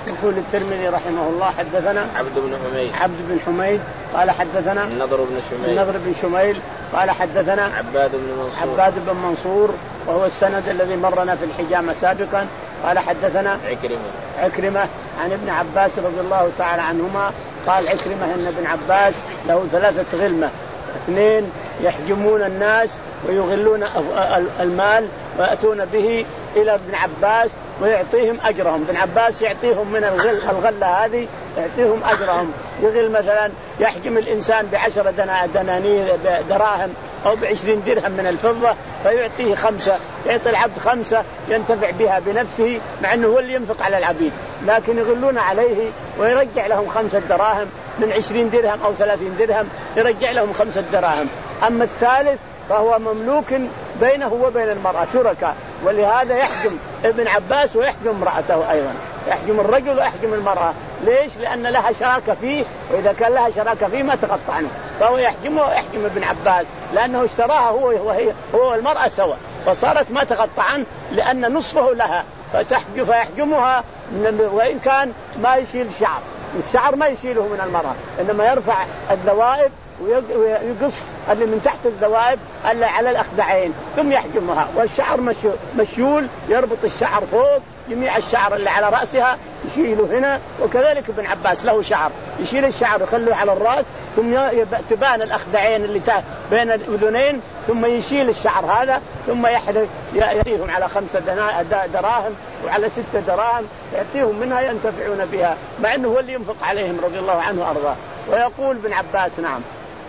يقول الترمذي رحمه الله حدثنا عبد بن حميد عبد بن حميد قال حدثنا النضر بن شميل النضر بن شميل قال حدثنا عباد بن منصور عباد بن منصور وهو السند الذي مرنا في الحجامة سابقا. قال حدثنا عكرمة عكرمة عن ابن عباس رضي الله تعالى عنهما قال عكرمة ان ابن عباس له ثلاثة غلمة، اثنين يحجمون الناس ويغلون المال ويأتون به إلى ابن عباس ويعطيهم أجرهم. ابن عباس يعطيهم من الغل الغلة هذه يعطيهم أجرهم. يغل مثلا يحجم الإنسان بعشرة دنانير دراهم أو بعشرين درهم من الفضة فيعطيه خمسة، يعطي العبد خمسة ينتفع بها بنفسه مع أنه هو اللي ينفق على العبيد، لكن يغلون عليه ويرجع لهم خمسة دراهم من عشرين درهم أو ثلاثين درهم يرجع لهم خمسة دراهم. أما الثالث فهو مملوك بينه وبين المرأة شركاء، ولهذا يحجم ابن عباس ويحجم امرأته أيضا، يحجم الرجل ويحجم المرأة. ليش؟ لأن لها شراكة فيه، وإذا كان لها شراكة فيه ما تقطع عنه، فهو يحجمه ويحجم ابن عباس لأنه اشتراها هو وهي هو والمرأة سوا، فصارت ما تقطع عنه لأن نصفه لها فتحجم فيحجمها، وإن كان ما يشيل شعر، الشعر ما يشيله من المرأة إنما يرفع الذوائب ويقص اللي من تحت الذوائب اللي على الأخدعين ثم يحجمها، والشعر مشيول يربط الشعر فوق جميع الشعر اللي على رأسها يشيله هنا. وكذلك ابن عباس له شعر يشيل الشعر يخليه على الرأس ثم تبان الأخدعين اللي بين الأذنين ثم يشيل الشعر هذا ثم يحرق يعطيهم على خمسة دراهم وعلى ستة دراهم يعطيهم منها ينتفعون بها، مع أنه هو اللي ينفق عليهم رضي الله عنه وأرضاه. ويقول ابن عباس نعم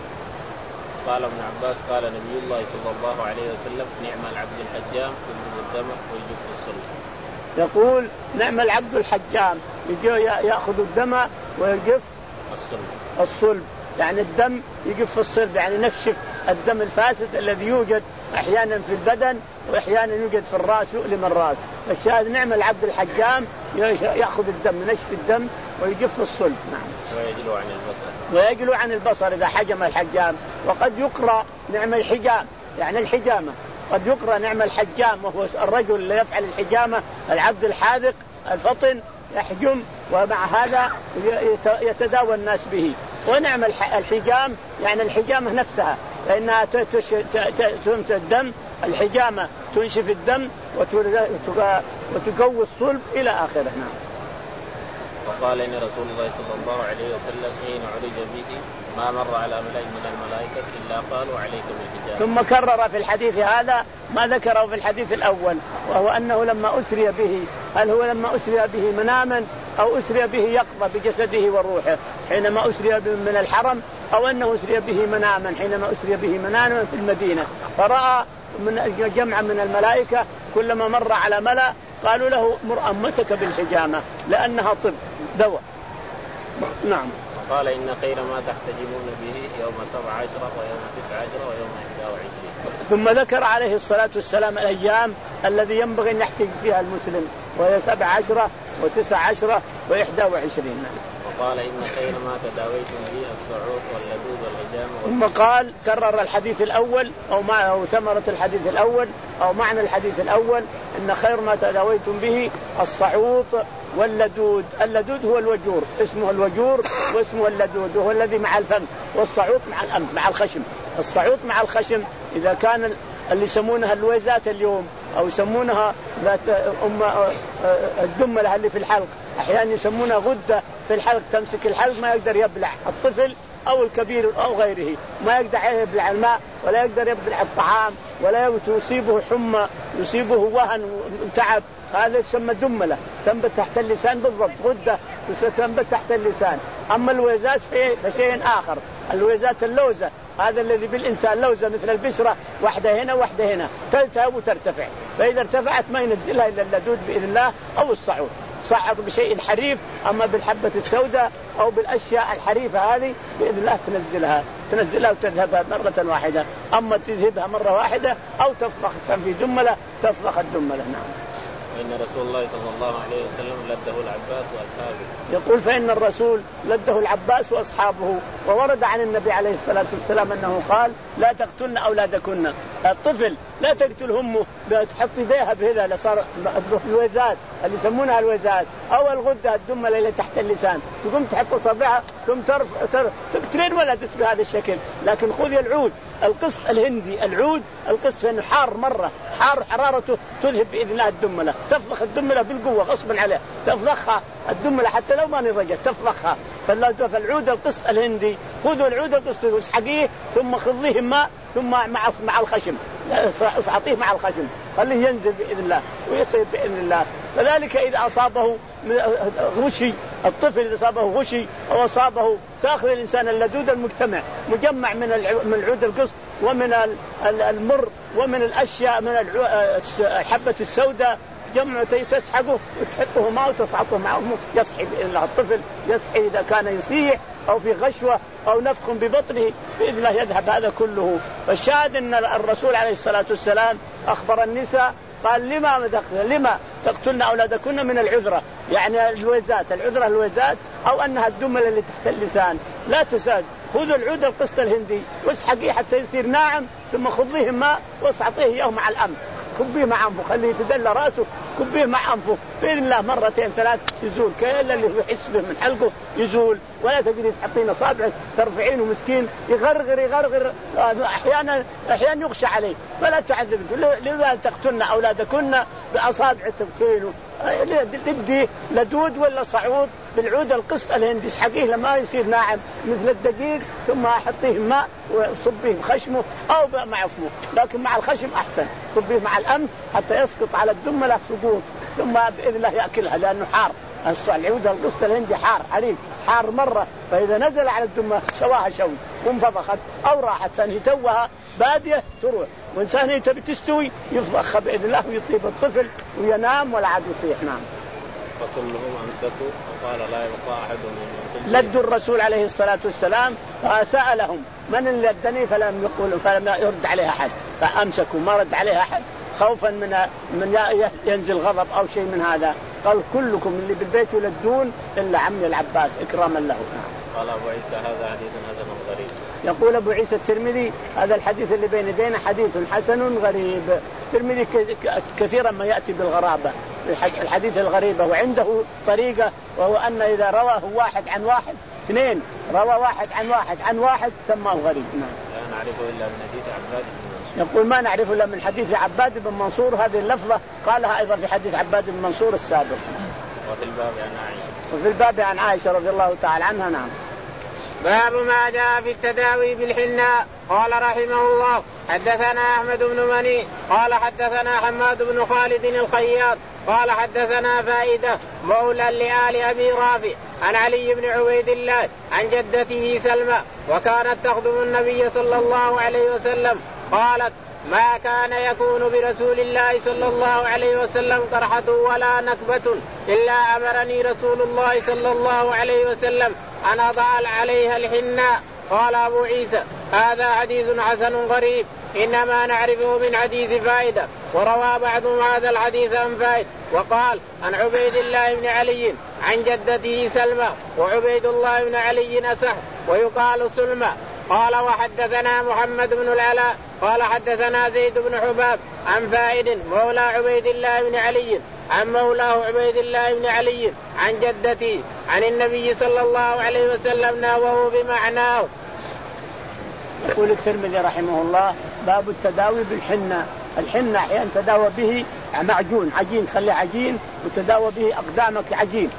قال ابن عباس قال نبي الله صلى الله عليه وسلم نعم العبد الحجام يجب الدم ويجب الصلب. يقول نعم العبد الحجام يأخذ الدم ويجف الصلب. الصلب يعني الدم يجف في الصلب، يعني نكشف الدم الفاسد الذي يوجد أحيانا في البدن وأحيانا يوجد في الرأس يؤلم الرأس. فالشاهد نعم العبد الحجام يأخذ الدم نشف الدم ويجف الصلب. نعم. ويجلو عن البصر. ويجلو عن البصر إذا حجم الحجام. وقد يقرأ نعم الحجام يعني الحجامة، قد يقرأ نعم الحجام وهو الرجل اللي يفعل الحجامة، العبد الحاذق الفطن يحجم ومع هذا يتداوى الناس به. ونعم الحجام يعني الحجامة نفسها لأنها تنشف الدم، الحجامة تنشف الدم وتقوي الصلب إلى آخره. نعم. وقال إن رسول الله صلى الله عليه وسلم حين عرج به ما مر على ملأ من الملائكة إلا قالوا عليك بالحجامة. ثم كرر في الحديث هذا ما ذكره في الحديث الأول، وهو أنه لما أسري به، هل هو لما أسري به مناما أو أسري به يقظة بجسده وروحه حينما أسري به من الحرم، أو أنه أسري به مناما حينما أسري به مناما في المدينة، فرأى من جمع من الملائكة كلما مر على ملأ قالوا له مر أمتك بالحجامة لأنها طب دواء. نعم. قال إن خير ما تحتجمون به يوم سبع عشرة ويوم تسع عشرة ويوم إحدى وعشرين. ثم ذكر عليه الصلاة والسلام الأيام الذي ينبغي أن يحتج فيها المسلم، وهي سبع عشرة وتسع عشرة وإحدى وعشرين. وقال إن خير ما تداويتم به الصعود واللدود والهجام. ثم قال كرر الحديث الأول أو مع أو ثمرة الحديث الأول أو معنى الحديث الأول إن خير ما تداويتم به الصعود واللدود. اللدود هو الوجور، اسمه الوجور واسمه اللدود، وهو الذي مع الفم، والصعود مع الأنف مع الخشم. الصعود مع الخشم إذا كان اللي يسمونها اللويزات اليوم أو يسمونها أم الدملة اللي في الحلق، أحيانا يسمونها غدة في الحلق، تمسك الحلق ما يقدر يبلع الطفل أو الكبير أو غيره، ما يقدر يبلع الماء ولا يقدر يبلع الطعام ولا يصيبه حمى يصيبه وهن وتعب، هذا يسمى دملة تنبت تحت اللسان بالضبط، غدة تنبت تحت اللسان. أما اللويزات فشيء آخر، اللويزات اللوزة هذا الذي بالإنسان لوزة مثل البشرة، واحدة هنا واحدة هنا تلتهب وترتفع، فإذا ارتفعت ما ينزلها إلا اللدود بإذن الله أو الصعود. صعد بشيء حريف، أما بالحبة السوداء أو بالأشياء الحريفة هذه بإذن الله تنزلها تنزلها وتذهبها مرة واحدة، أما تذهبها مرة واحدة أو تفرخ في دملة تفرخ الدملة. نعم. وإن رسول الله صلى الله عليه وسلم لده العباس وأصحابه. يقول فإن الرسول لده العباس وأصحابه. وورد عن النبي عليه الصلاة والسلام أنه قال لا تقتلن أولادكن، الطفل لا تقتل همه تحط يديها بهذا اللي صار الوزات اللي يسمونها الوزات أو الغدة الدملة اللي تحت اللسان، تقوم تحط صبعها ثم ترف تقتلين ولدت بهذا الشكل. لكن خذي العود القسط الهندي، العود القسط لأنه حار مرة، حار حرارته تذهب بإذن الله الدملة، تفضخ الدملة بالقوة غصبا عليها، تفضخها الدملة حتى لو ما نضجت تفضخها. فالعود القسط الهندي خذوا العود القسط واسحقيه ثم خذيه ماء ثم مع مع الخشم، اعطيه مع الخشم خليه ينزل بإذن الله ويطيب بإذن الله. فذلك إذا أصابه غشي، الطفل إذا أصابه غشي أو أصابه، تأخذ الإنسان اللدود المجتمع مجمع من من العود القسط ومن المر ومن الأشياء من الحبة السوداء، جمع تسحقه وتحطه معه وتصعطه معه يصحي بإذن الله. الطفل يصحي إذا كان يصيح أو في غشوة أو نفخ ببطنه بإذن الله يذهب هذا كله. فالشاهد أن الرسول عليه الصلاة والسلام أخبر النساء قال لما لما تقتلن أولادكن من العذرة، يعني الوزات، العذرة الوزات أو أنها الدمل اللي تحت اللسان. لا تساد، خذوا العود القسط الهندي واسحقيه حتى يصير ناعم ثم خذيه ماء واصعطيه إياه مع الأنف، كبيه مع أنفه خليه يتدلى رأسه، كبيه مع أنفه بإذن الله مرتين ثلاث يزول، كل اللي يحس به من حلقه يزول. ولا تقدري تحطين أصابعك ترفعينه مسكين يغرغر يغرغر أحيانا أحيانا يغشى عليه، فلا تعذب. لذا تقتلن أولادكن بأصابع تبتينه لدي لدود ولا صعود بالعود القسط الهندي، اسحقيه لما يصير ناعم مثل الدقيق ثم حطيه ماء وصبيه بخشمه أو مع فمه، لكن مع الخشم أحسن، صبيه مع الأنف حتى يسقط على الدملة سقوط ثم بإذن الله يأكلها لأنه حار. العود القسط الهندي حار حريم حار مرة، فإذا نزل على الدمة شواها شوي وانفضخت أو راحت سنه توها بادية تروح، وإنسانه تبي تستوي يفضخها بإذن الله ويطيب الطفل وينام ولا عاد يصيح. نعم. فكلهم أمسكوا وقال لا يبقى أحد من لدوا الرسول عليه الصلاة والسلام فسألهم من اللي لدني فلم يقول فلم يرد عليها أحد، فأمسكوا ما رد عليها أحد خوفا من من ينزل غضب أو شيء من هذا. قال كلكم اللي بالبيت يلدون إلا عمي العباس إكراما له. قال أبو عيسى هذا حديث حسن غريب. يقول أبو عيسى الترمذي هذا الحديث اللي بين يدينا حديث حسن غريب. الترمذي كثيرا ما يأتي بالغرابة الحديث الغريبة، وعنده طريقة وهو أن إذا رواه واحد عن واحد اثنين روى واحد عن واحد عن واحد سماه غريب. لا نعرفه إلا من حديث عباد بن منصور. يقول ما نعرفه إلا من حديث عباد بن منصور، هذه اللفظة قالها أيضا في حديث عباد بن منصور السابق. وفي الباب عن عائشة وفي الباب عن عائشة رضي الله تعالى عنها. نعم. باب ما جاء في التداوي بالحناء. قال رحمه الله حدثنا أحمد بن مني قال حدثنا حماد بن خالد الخياط قال حدثنا فائدة مولى لآل أبي رافع عن علي بن عبيد الله عن جدته سلمى وكانت تخدم النبي صلى الله عليه وسلم قالت ما كان يكون برسول الله صلى الله عليه وسلم قرحة ولا نكبة إلا أمرني رسول الله صلى الله عليه وسلم أن أضع عليها الحناء. قال أبو عيسى هذا حديث حسن غريب إنما نعرفه من حديث فائدة، وروى بعضهم هذا الحديث عن فائد وقال عن عبيد الله بن علي عن جدته سلمى، وعبيد الله بن علي أصح ويقال سلمى. قال وحدثنا محمد بن العلاء قال حدثنا زيد بن حباب عن فائد مولى عبيد الله بن علي عن مولاه عبيد الله بن علي عن جدته عن النبي صلى الله عليه وسلم ناوه بمعناه. يقول الترمذي رحمه الله باب التداوي بالحنة. الحنة أحيانا تداوى به معجون عجين تخليه عجين وتداوى به أقدامك عجين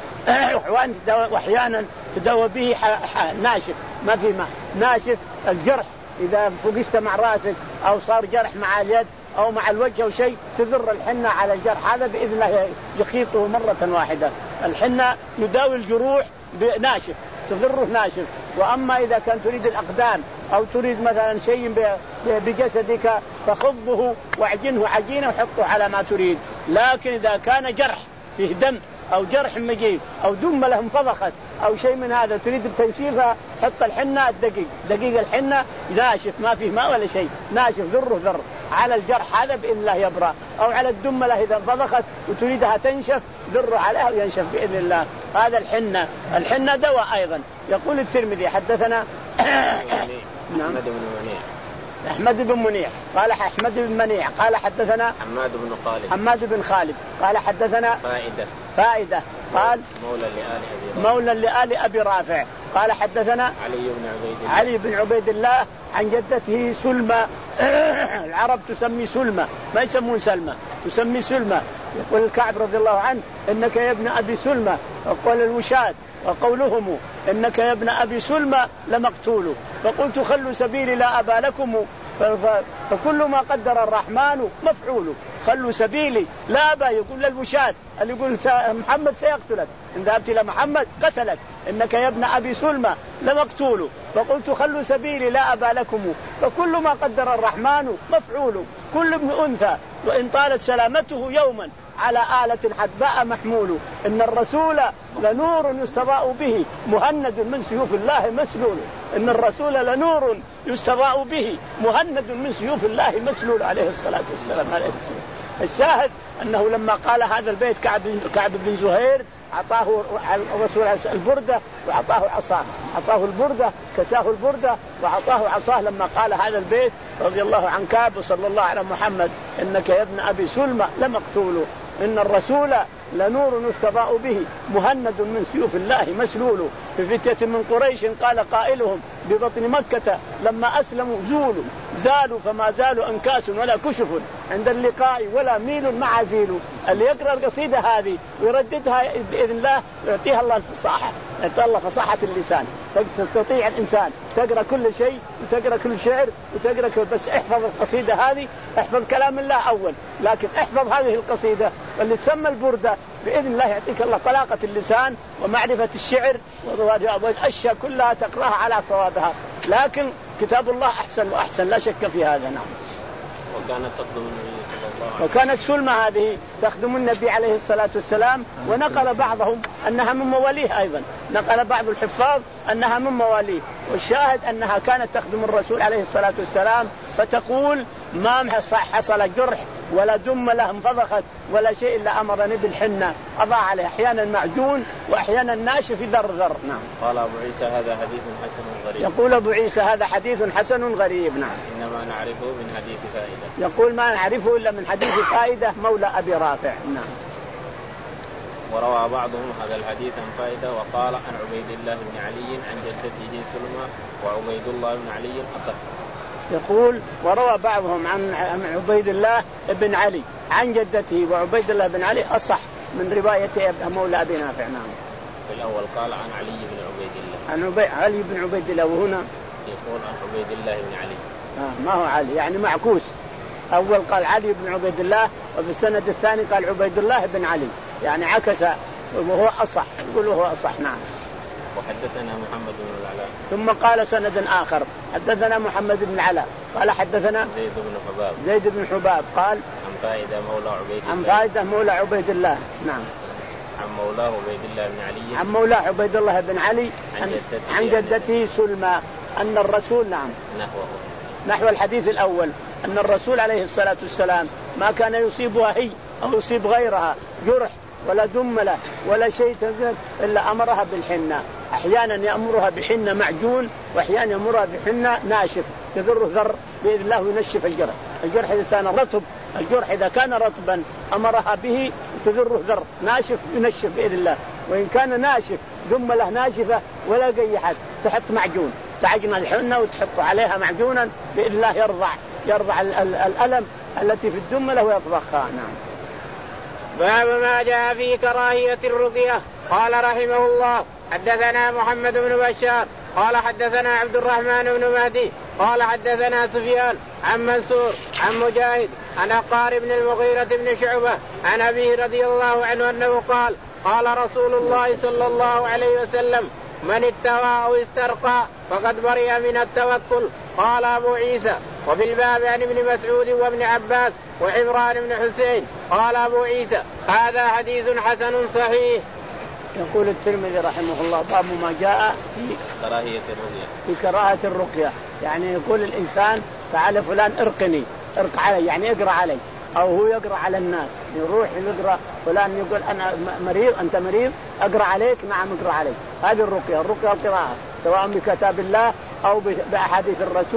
وأحيانا تداوى به ناشف ما في ماء ناشف. الجرح إذا فقشت مع راسك أو صار جرح مع اليد أو مع الوجه أو شيء تذر الحنة على الجرح هذا بإذن الله يخيطه مرة واحدة. الحنة يداوي الجروح بناشف تذره ناشف. وأما إذا كان تريد الأقدام أو تريد مثلا شيء بجسدك فخضه واعجنه عجينة وحطه على ما تريد. لكن إذا كان جرح فيه دم أو جرح مجيب أو دم لهم فضخت أو شيء من هذا تريد التنشيفها حط الحنة الدقيق دقيق الحنة ناشف ما فيه ماء ولا شيء ناشف ذره ذر على الجرح هذا بإذن الله يبرأ. أو على الدملة إذا فضخت وتريدها تنشف ذره عليها وينشف بإذن الله. هذا الحنة. الحنة دواء أيضا. يقول الترمذي حدثنا محمد بن مني أحمد بن منيع قال أحمد بن منيع قال حدثنا حماد بن خالد حماد بن خالد قال حدثنا فائدة فائدة قال مولى لآل أبي رافع مولى لآل أبي رافع قال حدثنا علي بن عبيد الله علي بن عبيد الله عن جدته سلمى. العرب تسمي سلمى ما يسمون سلمى تسمي سلمى. يقول الكعب رضي الله عنه إنك يا ابن أبي سلمى، وقال الوشاد وقولهم إنك يا ابن أبي سلمى لمقتول، فقلت خلوا سبيلي لا أبا لكم، فكل ما قدر الرحمن مفعول، خلوا سبيلي لا أبا. يقول للوشاد اللي يقول محمد سيقتلك إن ذهبت إلى محمد قتلك، إنك يا ابن أبي سلمى لمقتول، فقلت خلوا سبيلي لا أبا لكم، فكل ما قدر الرحمن مفعول، كل ابن أنثى وإن طالت سلامته يوما على آلة حدباء محمول، إن الرسول لنور يستضاء به مهند من سيوف الله مسلول، إن الرسول لنور يستضاء به مهند من سيوف الله مسلول عليه الصلاة والسلام. الشاهد أنه لما قال هذا البيت كعب, كعب بن زهير أعطاه الرسول البردة وأعطاه عصاه، أعطاه البردة كساه البردة وأعطاه عصاه لما قال هذا البيت رضي الله عن كعب وصلى الله على محمد إنك يا ابن أبي سلمى لمقتول، إن الرسول لنور يستضاء به مهند من سيوف الله مسلول، في فتية من قريش قال قائلهم ببطن مكة لما أسلموا زولوا زالوا فما زالوا أنكاس ولا كشف عند اللقاء ولا ميل مع زيل. اللي يقرأ القصيدة هذه ويرددها بإذن الله يعطيها الله الفصاحة، يعطيها الله فصاحة اللسان، تستطيع الإنسان تقرأ كل شيء وتقرأ كل شعر وتقرأ كل، بس احفظ القصيدة هذه، احفظ كلام الله أول، لكن احفظ هذه القصيدة اللي تسمى البردة بإذن الله يعطيك الله طلاقة اللسان ومعرفة الشعر والأشياء كلها تقرأها على صوابها. لكن كتاب الله أحسن وأحسن لا شك في هذا. نعم. وكانت تخدم النبي صلى الله عليه وسلم، وكانت سلمى هذه تخدم النبي عليه الصلاة والسلام، ونقل بعضهم أنها من مواليه أيضا، نقل بعض الحفاظ أنها من مواليه، والشاهد أنها كانت تخدم الرسول عليه الصلاة والسلام، فتقول ما حصل جرح ولا دم له انفضخت ولا شيء إلا أمرني بالحنة أضع عليه أحيانا معجون وأحيانا ناشف ذرذر. نعم. قال أبو عيسى هذا حديث حسن غريب. يقول أبو عيسى هذا حديث حسن غريب. نعم. إنما نعرفه من حديث فائدة. يقول ما نعرفه إلا من حديث فائدة مولى أبي رافع. نعم. وروى بعضهم هذا الحديث عن فائدة وقال عن عبيد الله بن علي عن جدته سلمى وعبيد الله بن علي أصح. يقول وروى بعضهم عن عبيد الله بن علي عن جدته وعبيد الله بن علي أصح من رواية مولى أبي نافع. نعم. في الأول قال عن علي بن عبيد الله، عن عبي... علي بن عبيد الله، وهنا يقول عن عبيد الله بن علي. آه ما هو علي، يعني معكوس، أول قال علي بن عبيد الله وفي السند الثاني قال عبيد الله بن علي، يعني عكس وهو أصح، يقول هو أصح. نعم. وحدثنا محمد بن العلاء. ثم قال سند آخر حدثنا محمد بن العلاء قال حدثنا زيد بن حباب زيد بن حباب قال عن فائدة مولى عبيد الله عن فائدة مولى عبيد الله. نعم. عن مولاه عبيد الله بن علي عن مولاه عبيد الله بن علي عن, عن جدته سلمى أن الرسول نعم نحوه نحو الحديث الأول أن الرسول عليه الصلاة والسلام ما كان يصيبها هي أو يصيب غيرها جرح ولا دم له ولا شيء إلا أمرها بالحنة، أحيانا يأمرها بحنة معجون وأحيانا يأمرها بحنة ناشف تذره ذر بإذن الله وينشف الجرح. الجرح إذا كان رطب، الجرح إذا كان رطبا أمرها به تذره ذر، ناشف ينشف بإذن الله، وإن كان ناشف دم له ناشفة ولا قيحت تحط معجون، تعجن الحنة وتحط عليها معجونا بإذن الله يرضع يرضع الألم التي في الدم له ويطبخها. نعم. باب ما جاء في كراهية الرقية. قال رحمه الله حدثنا محمد بن بشار قال حدثنا عبد الرحمن بن مهدي قال حدثنا سفيان عن منصور عن مجاهد عن عقار بن المغيرة بن شعبة عن أبيه رضي الله عنه أنه قال قال رسول الله صلى الله عليه وسلم من اتوى أو استرقى فقد برئ من التوكل. قال أبو عيسى وفي الباب عن ابن مسعود وابن عباس وعمران بن حسين. قال أبو عيسى هذا حديث حسن صحيح. يقول الترمذي رحمه الله باب ما جاء في كراهية الرقية في كراهة الرقية، يعني يقول الإنسان تعال فلان ارقني ارق علي، يعني اقرأ علي، أو هو يقرأ على الناس، يروح يقرأ فلان يقول أنا مريض أنت مريض أقرأ عليك، نعم اقرأ علي. هذه الرقية، الرقية القراءة سواء بكتاب الله أو بأحاديث الرسول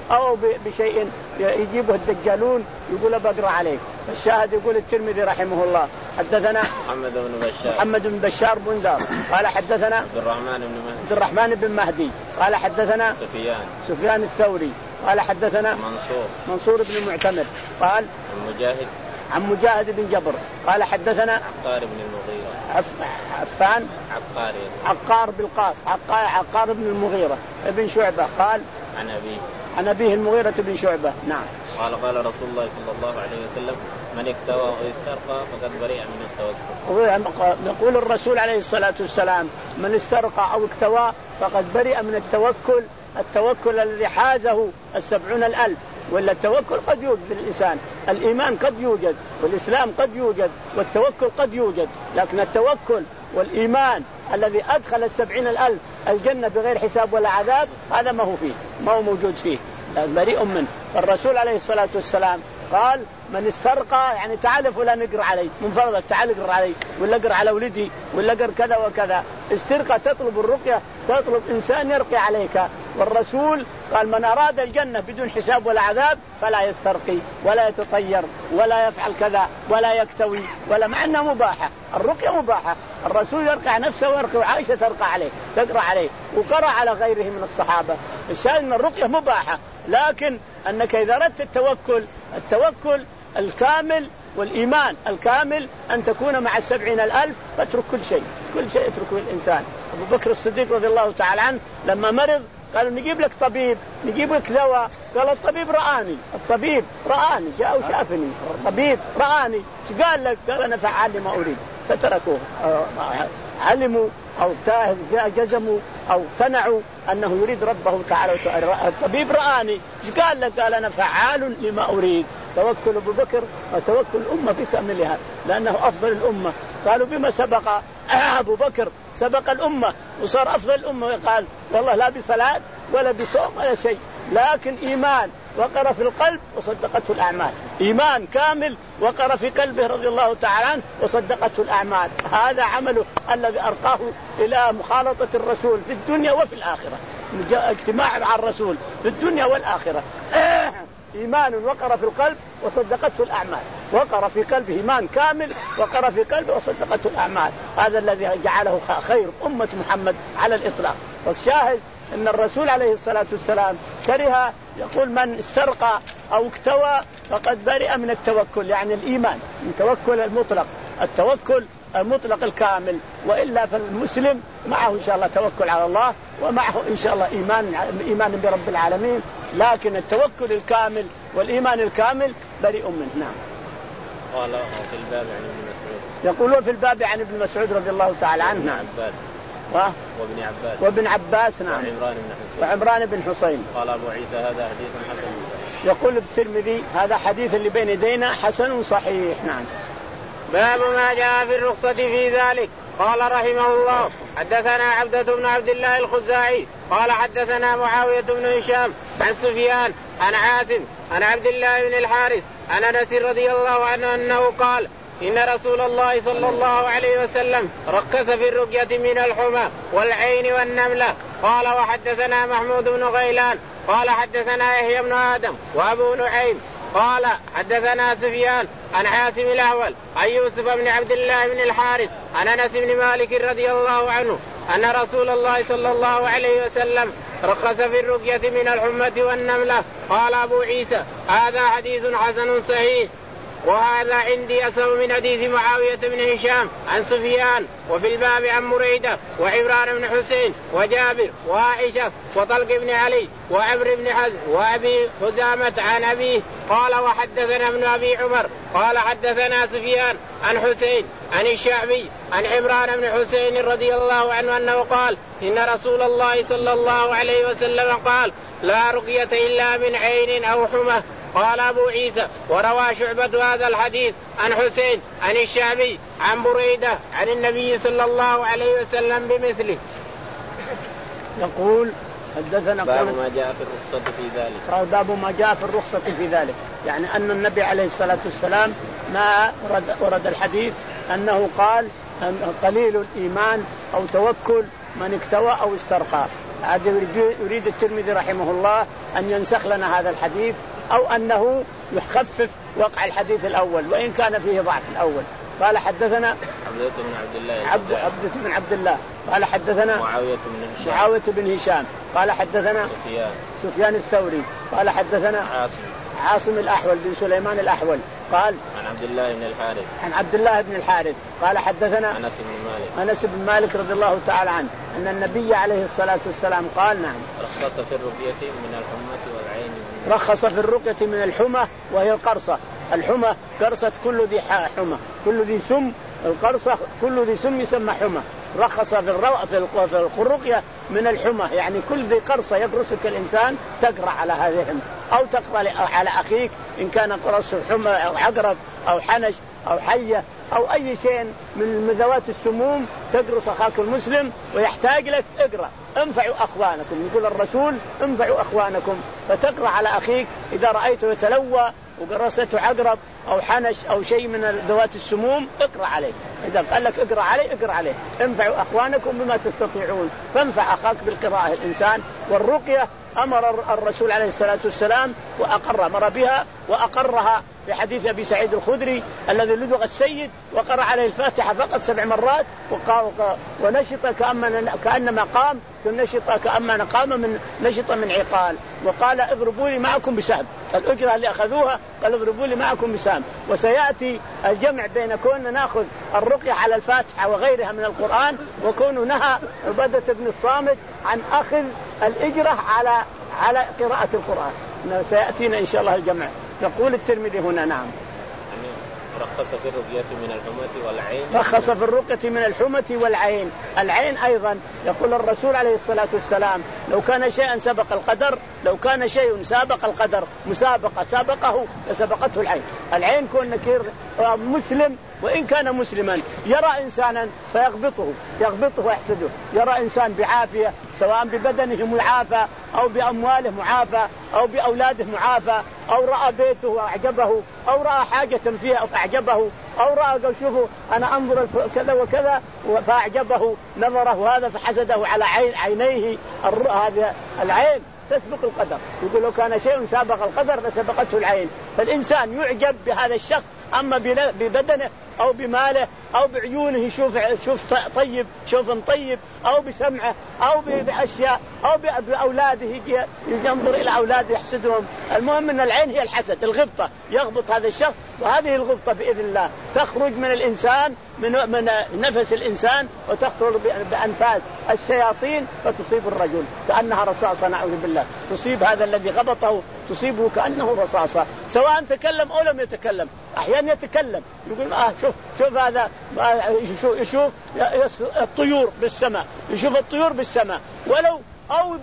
أو بشيء يجيبه الدجالون يقول بقرأ عليك. الشاهد يقول الترمذي رحمه الله حدثنا محمد بن بشار محمد بن بشار بندار قال حدثنا عبد الرحمن بن مهدي عبد الرحمن بن مهدي قال حدثنا سفيان سفيان الثوري قال حدثنا منصور منصور بن المعتمر قال عن مجاهد عن مجاهد بن جبر قال حدثنا عقار بن المغيرة عف... عفان عقار عقار بالقاف عقار, عقار بن المغيرة ابن شعبة قال عن أبيه عن أبيه المغيرة بن شعبة. نعم. قال قال رسول الله صلى الله عليه وسلم من اكتوى ويسترقى فقد برئ من التوكل. يقول الرسول عليه الصلاة والسلام من استرقى أو اكتوى فقد برئ من التوكل. التوكل الذي حازه السبعون الألف. ولا التوكل قد يوجد بالإنسان، الإيمان قد يوجد والإسلام قد يوجد والتوكل قد يوجد، لكن التوكل والإيمان الذي أدخل السبعين الألف الجنة بغير حساب ولا عذاب هذا ما هو فيه، ما هو موجود فيه، بريء منه. فالرسول عليه الصلاة والسلام قال من استرقى يعني تعال فلان نقر علي من فرضك، تعال اقر علي ولا اقر على ولدي ولا اقر كذا وكذا. استرقى تطلب الرقية، تطلب إنسان يرقي عليك. والرسول قال من أراد الجنة بدون حساب ولا عذاب فلا يسترقي ولا يتطير ولا يفعل كذا ولا يكتوي ولا، مع أنها مباحة، الرقية مباحة. الرسول يرقى نفسه ويرقي وعائشة ترقى عليه تقرأ عليه وقرأ على غيره من الصحابة. الشاهد أن الرقية مباحة، لكن أنك إذا أردت التوكل التوكل الكامل والإيمان الكامل أن تكون مع السبعين الألف فاترك كل شيء، كل شيء يتركه الإنسان. أبو بكر الصديق رضي الله تعالى عنه لما مرض قال نجيب لك طبيب نجيب لك دواء، قال الطبيب رآني، الطبيب رآني جاء وشافني، الطبيب رآني قال لك؟ قال أنا فعل لما أريد. فتركوه، علموا أو جزموا أو اقتنعوا أنه يريد ربه تعالى. الطبيب رآني قال لك؟ قال أنا فعال لما أريد. توكل أبو بكر وتوكل الأمة بكاملها لأنه أفضل الأمة. قالوا بما سبق أبو بكر سبق الأمة وصار أفضل الأمة؟ قال والله لا بصلاة ولا بصوم ولا شيء، لكن إيمان وقر في القلب وصدقته الأعمال، إيمان كامل وقر في قلبه رضي الله تعالى عنه وصدقته الأعمال. هذا عمله الذي أرقاه إلى مخالطة الرسول في الدنيا وفي الآخرة، اجتماع مع الرسول في الدنيا والآخرة. إيمان وقر في القلب وصدقته الأعمال، وقر في قلبه إيمان كامل وقر في قلبه وصدقته الأعمال. هذا الذي جعله خير أمة محمد على الإطلاق. والشاهد أن الرسول عليه الصلاة والسلام كره، يقول من استرقى أو اكتوى فقد برئ من التوكل، يعني الإيمان، من توكل المطلق، التوكل المطلق الكامل. وإلا فالمسلم معه إن شاء الله توكل على الله ومعه إن شاء الله إيمان إيمان برب العالمين، لكن التوكل الكامل والإيمان الكامل بريء منه. نعم. قال في الباب عن ابن مسعود، يقولون في الباب عن ابن مسعود رضي الله تعالى عنه. نعم. عباس و... وابن عباس وابن عباس. نعم. وعمران بن حسين وعمران بن حسين. قال أبو عيسى هذا حديث حسن صحيح. يقول الترمذي هذا حديث اللي بين يدينا حسن صحيح. نعم. باب ما جاء في الرخصة في ذلك. قال رحمه الله حدثنا عبدة بن عبد الله الخزاعي قال حدثنا معاوية بن هشام عن سفيان عن عاصم عن عبد الله بن الحارث عن أنس رضي الله عنه أنه قال إن رسول الله صلى الله عليه وسلم رخص في الرقية من الحمى والعين والنملة. قال وحدثنا محمود بن غيلان قال حدثنا يحيى بن آدم وأبو نعيم قال حدثنا سفيان عن عاصم الأحول عن يوسف بن عبد الله بن الحارث عن أنس بن مالك رضي الله عنه أن رسول الله صلى الله عليه وسلم رخص في الرقية من الحمى والنملة. قال أبو عيسى هذا حديث حسن صحيح. وهذا عندي أصح من حديث معاوية بن هشام عن سفيان. وفي الباب عن مريدة وعمران بن حسين وجابر وعائشة وطلق بن علي وعمر بن حزم وأبي خزامة عن أبيه. قال وحدثنا ابن أبي عمر قال حدثنا سفيان عن حسين عن الشعبي عن عمران بن حسين رضي الله عنه أنه قال إن رسول الله صلى الله عليه وسلم قال لا رقية إلا من عين أو حمى. قال أبو عيسى وروى شعبة هذا الحديث عن حسين عن الشعبي عن بريدة عن النبي صلى الله عليه وسلم بمثله. يقول حدثنا باب ما جاء في الرخصة في ذلك. باب ما جاء في الرخصة في ذلك، يعني أن النبي عليه الصلاة والسلام ما ورد, ورد الحديث أنه قال قليل الإيمان أو توكل من اكتوى أو استرقى، هذا يريد الترمذي رحمه الله أن ينسخ لنا هذا الحديث أو أنه يخفف وقع الحديث الأول وإن كان فيه ضعف الأول. قال حدثنا عبدة بن عبد الله عبد عبدة بن عبد الله قال حدثنا معاوية بن هشام معاوية بن هشام قال حدثنا سفيان سفيان الثوري قال حدثنا عاصم عاصم الأحول بن سليمان الأحول قال عن عبد الله بن الحارث عن عبد الله بن الحارث قال حدثنا أنس بن مالك أنس بن مالك رضي الله تعالى عنه أن النبي عليه الصلاة والسلام قال نعم رخص في الرقية من الحمى والعين رخص في الرقية من الحمى وهي القرصة. الحمى قرصة كل ذي حمى كل ذي سم، القرصة كل ذي سم يسمى حمى. رخص في الرو... في الرقية من الحمى يعني كل ذي قرصة يقرصك الإنسان تقرأ على هذهم أو تقرأ على أخيك إن كان قرص حمى أو عقرب أو حنش أو حية أو أي شيء من ذوات السموم تقرص أخاك المسلم ويحتاج لك اقرأ انفعوا أخوانكم. يقول الرسول انفعوا أخوانكم، فتقرأ على أخيك إذا رأيته يتلوى وقرصته عقرب أو حنش أو شيء من ذوات السموم اقرأ عليه. إذا قال لك اقرأ عليه اقرأ عليه. انفعوا أخوانكم بما تستطيعون، فانفع أخاك بالقراءة الإنسان. والرقية أمر الرسول عليه الصلاة والسلام وأقر أمر بها وأقرها في حديث أبي سعيد الخدري الذي لدغ السيد وقرأ عليه الفاتحة فقط سبع مرات ونشط كأنما قام نشط كأنما قام من نشط من عقال. وقال اضربوا لي معكم بسهم، الأجرة اللي أخذوها قال اضربوا لي معكم بسهم. وسيأتي الجمع بين كون نأخذ الرقية على الفاتحة وغيرها من القرآن وكون نهى عبادة بن الصامت عن أخذ الأجرة على على قراءة القرآن. سيأتينا إن شاء الله الجمع. يقول الترمذي هنا نعم رخص في الرقية من الحمى والعين رخص في الرقية من الحمى والعين. العين أيضا يقول الرسول عليه الصلاة والسلام لو كان شيئا سبق القدر لو كان شيء سابق القدر مسابقة سابقه لسبقته العين. العين كون نكير مسلم وإن كان مسلما يرى إنسانا فيغبطه يغبطه ويحسده، يرى إنسان بعافية سواء ببدنه معافى أو بأمواله معافى أو بأولاده معافى أو رأى بيته وأعجبه أو رأى حاجة فيها فأعجبه أو رأى قال شوفوا أنا أنظر كذا وكذا فأعجبه نظره هذا فحسده على عين عينيه. هذا العين تسبق القدر. يقول لو كان شيء سابق القدر لسبقته العين. فالإنسان يعجب بهذا الشخص أما ببدنه أو بماله أو بعيونه يشوف شوف طيب شوف طيب أو بسمعه أو بأشياء أو بأولاده يجي ينظر إلى أولاده يحسدهم. المهم أن العين هي الحسد الغبطة يغبط هذا الشخص. وهذه الغبطة بإذن الله تخرج من الإنسان من من نفس الإنسان وتخرج بأنفاس الشياطين فتصيب الرجل كأنها رصاصة نعوذ بالله. تصيب هذا الذي غبطه تصيبه كأنه رصاصة سواء تكلم أو لم يتكلم. أحيانا يتكلم يقول آه شوف شوف هذا يشوف, يشوف الطيور بالسماء يشوف الطيور بالسماء ولو أو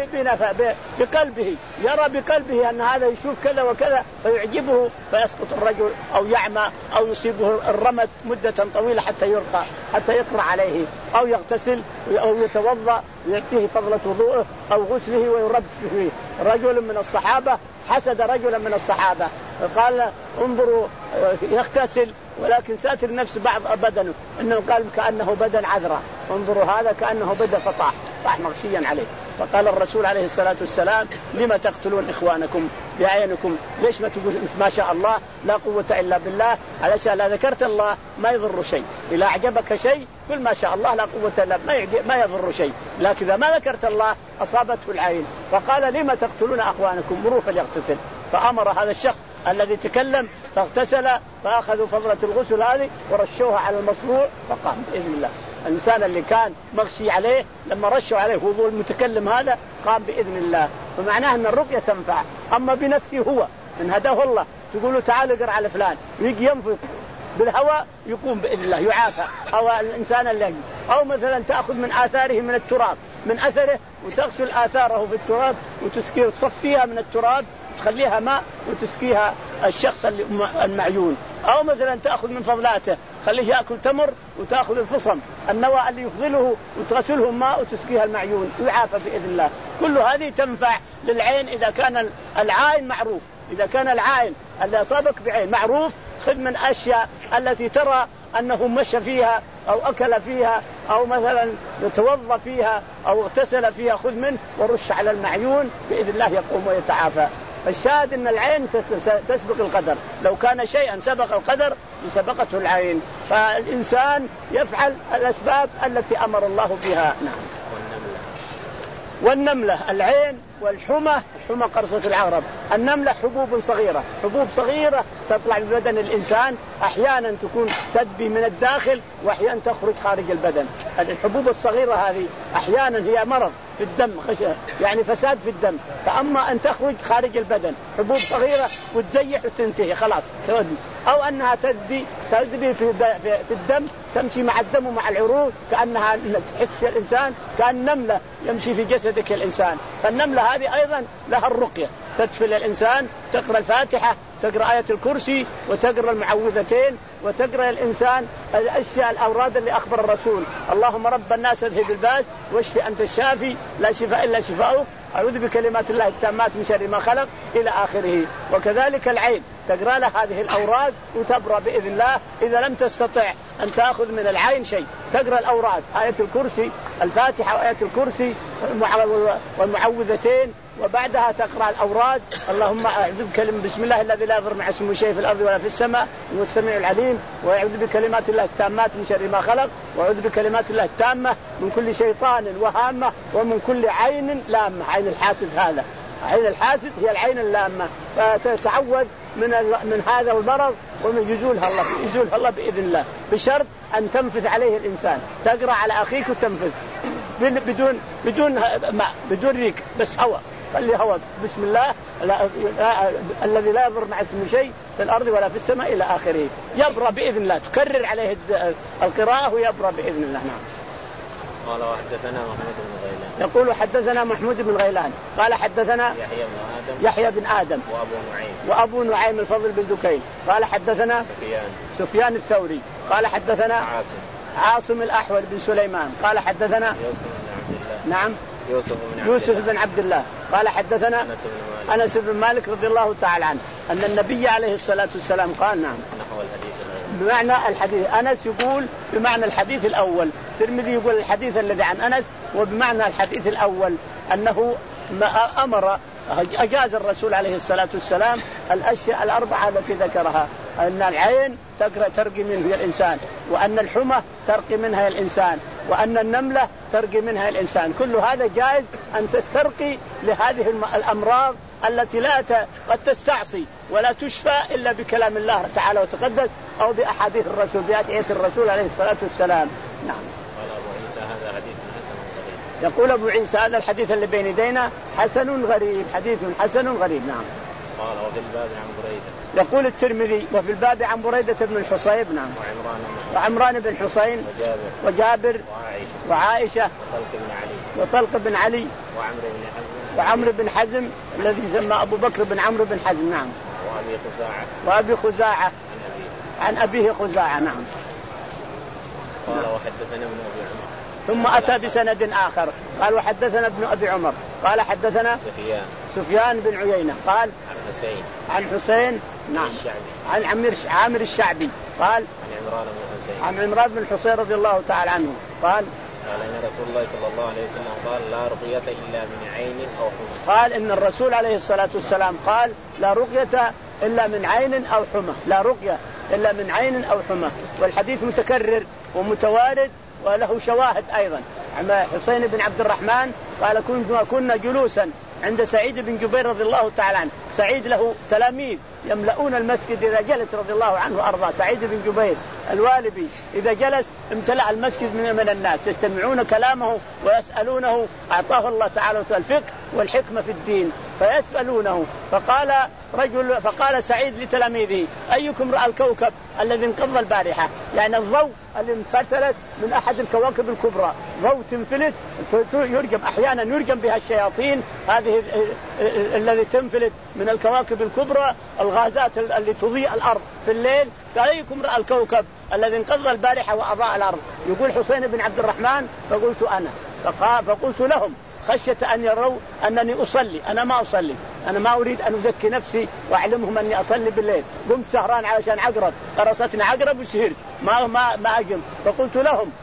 بقلبه يرى بقلبه أن هذا يشوف كذا وكذا فيعجبه فيسقط الرجل أو يعمى أو يصيبه الرمد مدة طويلة حتى يرقى حتى يقرأ عليه أو يغتسل أو يتوضأ ويأتيه فضلة وضوءه أو غسله ويرد فيه. رجل من الصحابة حسد رجلا من الصحابة قال انظروا يغتسل ولكن ساتر نفس بعض بدنه إنه قال كأنه بدن عذراء انظروا هذا كأنه بدن فطاح طاح مغشيا عليه. فقال الرسول عليه الصلاة والسلام لما تقتلون إخوانكم بعينكم ليش ما تقول ما شاء الله لا قوة إلا بالله علشان لا ذكرت الله ما يضر شيء. إذا أعجبك شيء كل ما شاء الله لا قوة إلا ما ما يضر شيء لكن إذا ما ذكرت الله أصابته العين. فقال لما تقتلون أخوانكم مروا فليغتسل. فأمر هذا الشخص الذي تكلم فاغتسل فأخذوا فضلة الغسل هذه ورشوها على المصروع فقام بإذن الله. الإنسان اللي كان مغشي عليه لما رشوا عليه وضوء المتكلم هذا قام بإذن الله. فمعناه أن الرقية تنفع. أما بنفسه هو إن هداه الله تقولوا تعالوا اقرأ على فلان ويجي ينفق بالهواء يقوم بإذن الله يعافى. أو الإنسان اللي أو مثلا تأخذ من آثاره من التراب من أثره وتغسل آثاره في التراب وتسكيه وتصفيها من التراب تخليها ماء وتسقيها الشخص المعيون. أو مثلا تأخذ من فضلاته خليه يأكل تمر وتأخذ الفصم النوى اللي يفضله وتغسله ماء وتسقيها المعيون ويعافى بإذن الله. كل هذه تنفع للعين إذا كان العين معروف. إذا كان العين اللي أصابك بعين معروف خذ من أشياء التي ترى أنه مشى فيها أو أكل فيها أو مثلا يتوضأ فيها أو اغتسل فيها خذ منه ورش على المعيون بإذن الله يقوم ويتعافى. الشاهد أن العين تسبق القدر، لو كان شيئا سبق القدر لسبقته العين، فالإنسان يفعل الأسباب التي أمر الله بها. نعم. والنملة العين والحمى، الحمى قرصة العقرب، النملة حبوب صغيرة، حبوب صغيرة تطلع من بدن الإنسان، أحيانا تكون تدبي من الداخل وأحيانا تخرج خارج البدن. الحبوب الصغيرة هذه أحيانا هي مرض في الدم، يعني فساد في الدم، فأما أن تخرج خارج البدن حبوب صغيرة وتزيح وتنتهي خلاص تودي، أو أنها تدبي تدبي في في الدم، تمشي مع الدم ومع العروق كأنها تحس الإنسان كأن نملة يمشي في جسدك الإنسان. فالنملة هذه أيضا لها الرقية، تدفل الإنسان، تقرأ الفاتحة، تقرأ آية الكرسي، وتقرأ المعوذتين، وتقرأ الإنسان الأشياء الأوراد اللي أخبر الرسول: اللهم رب الناس اذهب الباس واشف أنت الشافي لا شفاء إلا شفاؤك، أعوذ بكلمات الله التامات من شر ما خلق إلى آخره. وكذلك العين تقرأ له هذه الأوراد وتبرأ بإذن الله. إذا لم تستطع أن تأخذ من العين شيء تقرأ الأوراد، آية الكرسي، الفاتحة وآية الكرسي والمعوذتين، وبعدها تقرأ الأوراد: اللهم أعوذ بكلمة بسم الله الذي لا يضر مع اسمه شيء في الأرض ولا في السماء وهو السميع العليم، وأعوذ بكلمات الله التامات من شر ما خلق، وأعوذ بكلمات الله التامة من كل شيطان وهامة ومن كل عين لامة. عين الحاسد، هذا عين الحاسد هي العين اللامة، فتتعوذ من من هذا المرض ومن يزولها الله يزولها الله بإذن الله، بشرط أن تنفذ عليه الإنسان، تقرأ على أخيك وتنفذ بدون بدون ماء بدون ريق، بس هواء، خلي هواء بسم الله لا لا الذي لا يضر مع اسمه شيء في الأرض ولا في السماء إلى آخره، يبرأ بإذن الله. تكرر عليه القراءة ويبرأ بإذن الله. نعم. قال وحدثنا محمود بن غيلان. يقول حدثنا محمود بن غيلان قال حدثنا يحيى بن آدم يحيى بن آدم وأبو نعيم وأبو نعيم الفضل بن دكين قال حدثنا سفيان سفيان الثوري قال حدثنا عاصم عاصم الأحول بن سليمان قال حدثنا يوسف بن عبد الله نعم يوسف بن عبد يوسف الله بن عبد الله قال حدثنا أنس بن مالك أنس بن مالك رضي الله تعالى عنه أن النبي عليه الصلاة والسلام قال نعم نحو الحديث بمعنى الحديث. أنس يقول بمعنى الحديث الأول، الترمذي يقول الحديث الذي عن أنس وبمعنى الحديث الأول، أنه أمر أجاز الرسول عليه الصلاة والسلام الأشياء الأربعة التي ذكرها، أن العين ترقي منها الإنسان، وأن الحمى ترقي منها الإنسان، وأن النملة ترقي منها الإنسان. كل هذا جائز أن تسترقي لهذه الأمراض التي لا قد تستعصي ولا تشفى إلا بكلام الله تعالى وتقدس أو بأحاديث الرسول بأدعية الرسول عليه الصلاة والسلام. نعم. قال أبو عيسى هذا حديث حسن غريب. يقول أبو عيسى هذا الحديث اللي بين يدينا حسن غريب، حديث حسن غريب. نعم. قال وفي الباب عن بريدة. يقول الترمذي وفي الباب عن بريدة بن الحصيب نعم وعمران وعمران بن حسين وجابر وجابر وعائشة وعائشة وطلق بن علي وطلق بن علي وعمرو بن حزم وعمرو بن حزم الذي سمى أبو بكر بن عمرو بن حزم. نعم. وأبي خزاعة وأبي خزاعة عن أبيه عن أبيه خزاعة. نعم. قال وحدثنا ابن أبي عمر ثم أتى بسند آخر قال وحدثنا ابن أبي عمر قال حدثنا سفيان سفيان بن عيينة قال عن حسين عن حسين نعم عن عمير عامر الشعبي قال عن عمران بن حسين عن عمران بن حسين رضي الله تعالى عنه قال قال إن رسول الله صلى الله عليه وسلم قال لا رقية إلا من عين أو حمى. قال إن الرسول عليه الصلاة والسلام قال لا رقية إلا من عين أو حمى، لا رقية إلا من عين أو حمى. والحديث متكرر ومتوارد وله شواهد أيضا. عن حسين بن عبد الرحمن قال كنا كنا جلوسا عند سعيد بن جبير رضي الله تعالى عنه. سعيد له تلاميذ يملؤون المسجد إذا جلس رضي الله عنه وأرضاه. سعيد بن جبير الوالبي إذا جلس امتلأ المسجد من, من الناس يستمعون كلامه ويسألونه. أعطاه الله تعالى الفقه والحكمة في الدين فيسألونه. فقال رجل فقال سعيد لتلاميذه أيكم رأى الكوكب الذي انقضى البارحة؟ يعني الضوء اللي انفتلت من أحد الكواكب الكبرى، ضوء تنفلت يرجم أحيانا يرجم بها الشياطين، هذه الذي تنفلت من الكواكب الكبرى الغازات اللي تضيء الأرض في الليل. قال أيكم رأى الكوكب الذي انقضى البارحة وأضاء الأرض؟ يقول حسين بن عبد الرحمن فقلت أنا. فقلت لهم خشية أن يروا أنني أصلي، أنا ما أصلي، أنا ما أريد أن أزكي نفسي وأعلمهم أني أصلي بالليل. قمت سهران علشان عقرب قرصتني عقرب وسهرت ما ما ما أقم. فقلت لهم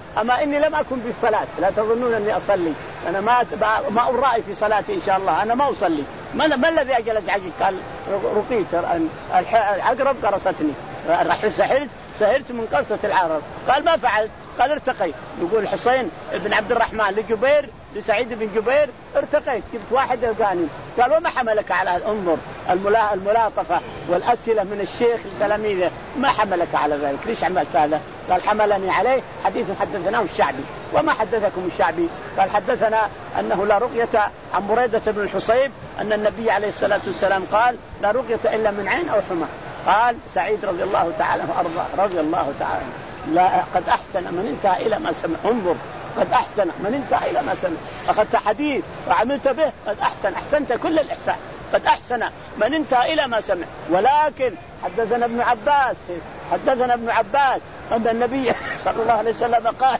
أما إني لم أكن في الصلاة، لا تظنون أني أصلي، أنا ما ما أرائي في صلاتي إن شاء الله، أنا ما أصلي. ما, ما الذي أجل أزعجك؟ قال رقيت العقرب قرصتني، راح سحرت سهرت من قرصة العقرب. قال ما فعلت؟ قال ارتقيت. يقول حسين بن عبد الرحمن لجبير لسعيد بن جبير ارتقيت جبت واحد يلقاني. قال وما حملك على هذا؟ انظر الملاطفة والأسئلة من الشيخ لتلاميذه، ما حملك على ذلك؟ ليش عملت هذا؟ قال حملني عليه حديث حدثناه الشعبي. وما حدثكم الشعبي؟ قال حدثنا أنه لا رقية عن بريدة بن الحصيب أن النبي عليه الصلاة والسلام قال لا رقية إلا من عين أو حمى. قال سعيد رضي الله تعالى وأرضاه رضي الله تعالى لا قد أحسن من انتهى إلى ما سمع. انظر قد أحسن من انتهى إلى ما سمع، أخذت حديث وعملت به قد أحسن، أحسنت كل الإحسان. قد أحسن من انتهى إلى ما سمع. ولكن حدثنا ابن عباس حدثنا ابن عباس أن النبي صلى الله عليه وسلم قال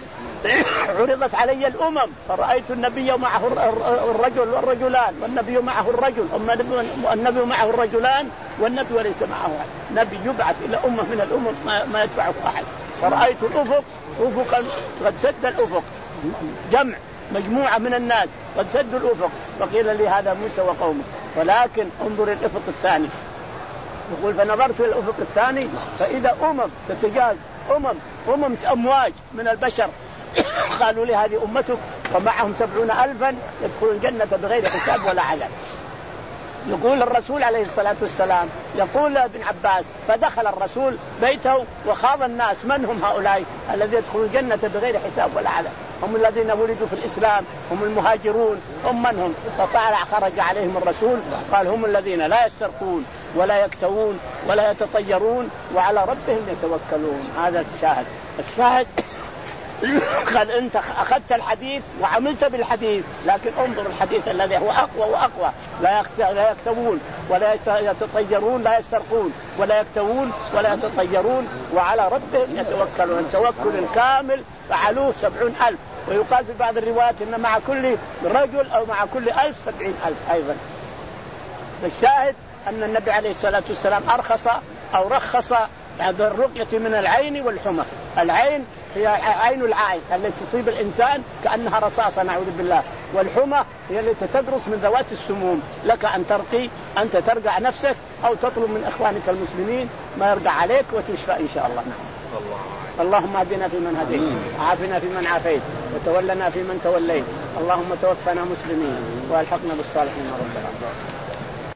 عرضت علي الأمم فرأيت النبي معه الرجل والرجلان والنبي معه الرجل، النبي معه الرجلان والنبي وليس معه أحد. نبي يبعث إلى أمة من الأمم ما, ما يتبعه أحد. فرأيت الأفق أفقا قد سد الأفق، جمع مجموعة من الناس قد سدوا الأفق. فقيل لي هذا موسى وقومه. ولكن انظر الأفق الثاني، يقول فنظرت إلى الأفق الثاني فإذا أمم تتجاز أمم أمم أمواج من البشر. قالوا لي هذه أمتك ومعهم سبعون ألفا يدخلون الجنة بغير حساب ولا عذاب. يقول الرسول عليه الصلاة والسلام يقول ابن عباس فدخل الرسول بيته وخاض الناس من هم هؤلاء الذين يدخلون الجنة بغير حساب ولا عذاب؟ هم الذين ولدوا في الإسلام، هم المهاجرون، هم من هم؟ فطلع خرج عليهم الرسول قال هم الذين لا يسترقون ولا يكتوون ولا يتطيرون وعلى ربهم يتوكلون. هذا الشاهد. الشاهد قال أنت أخذت الحديث وعملت بالحديث، لكن انظر الحديث الذي هو أقوى وأقوى. لا يكتوون ولا يتطيرون، لا يسترقون ولا يكتوون ولا يتطيرون وعلى ربهم يتوكلون. التوكل الكامل فعلوه سبعون ألف. ويقال في بعض الروايات إن مع كل رجل أو مع كل ألف سبعين ألف أيضا. الشاهد أن النبي عليه الصلاة والسلام أرخص أو رخص هذا الرقية من العين والحمى. العين هي عين العائن التي تصيب الإنسان كأنها رصاصة نعوذ بالله، والحمى هي التي تدرس من ذوات السموم. لك أن ترقي أنت ترجع نفسك أو تطلب من إخوانك المسلمين ما يرجع عليك وتشفى إن شاء الله. نعم. اللهم اهدنا فيمن هديت، عافنا فيمن عافيت، وتولنا فيمن توليت. اللهم توفنا مسلمين والحقنا بالصالحين رب العالمين.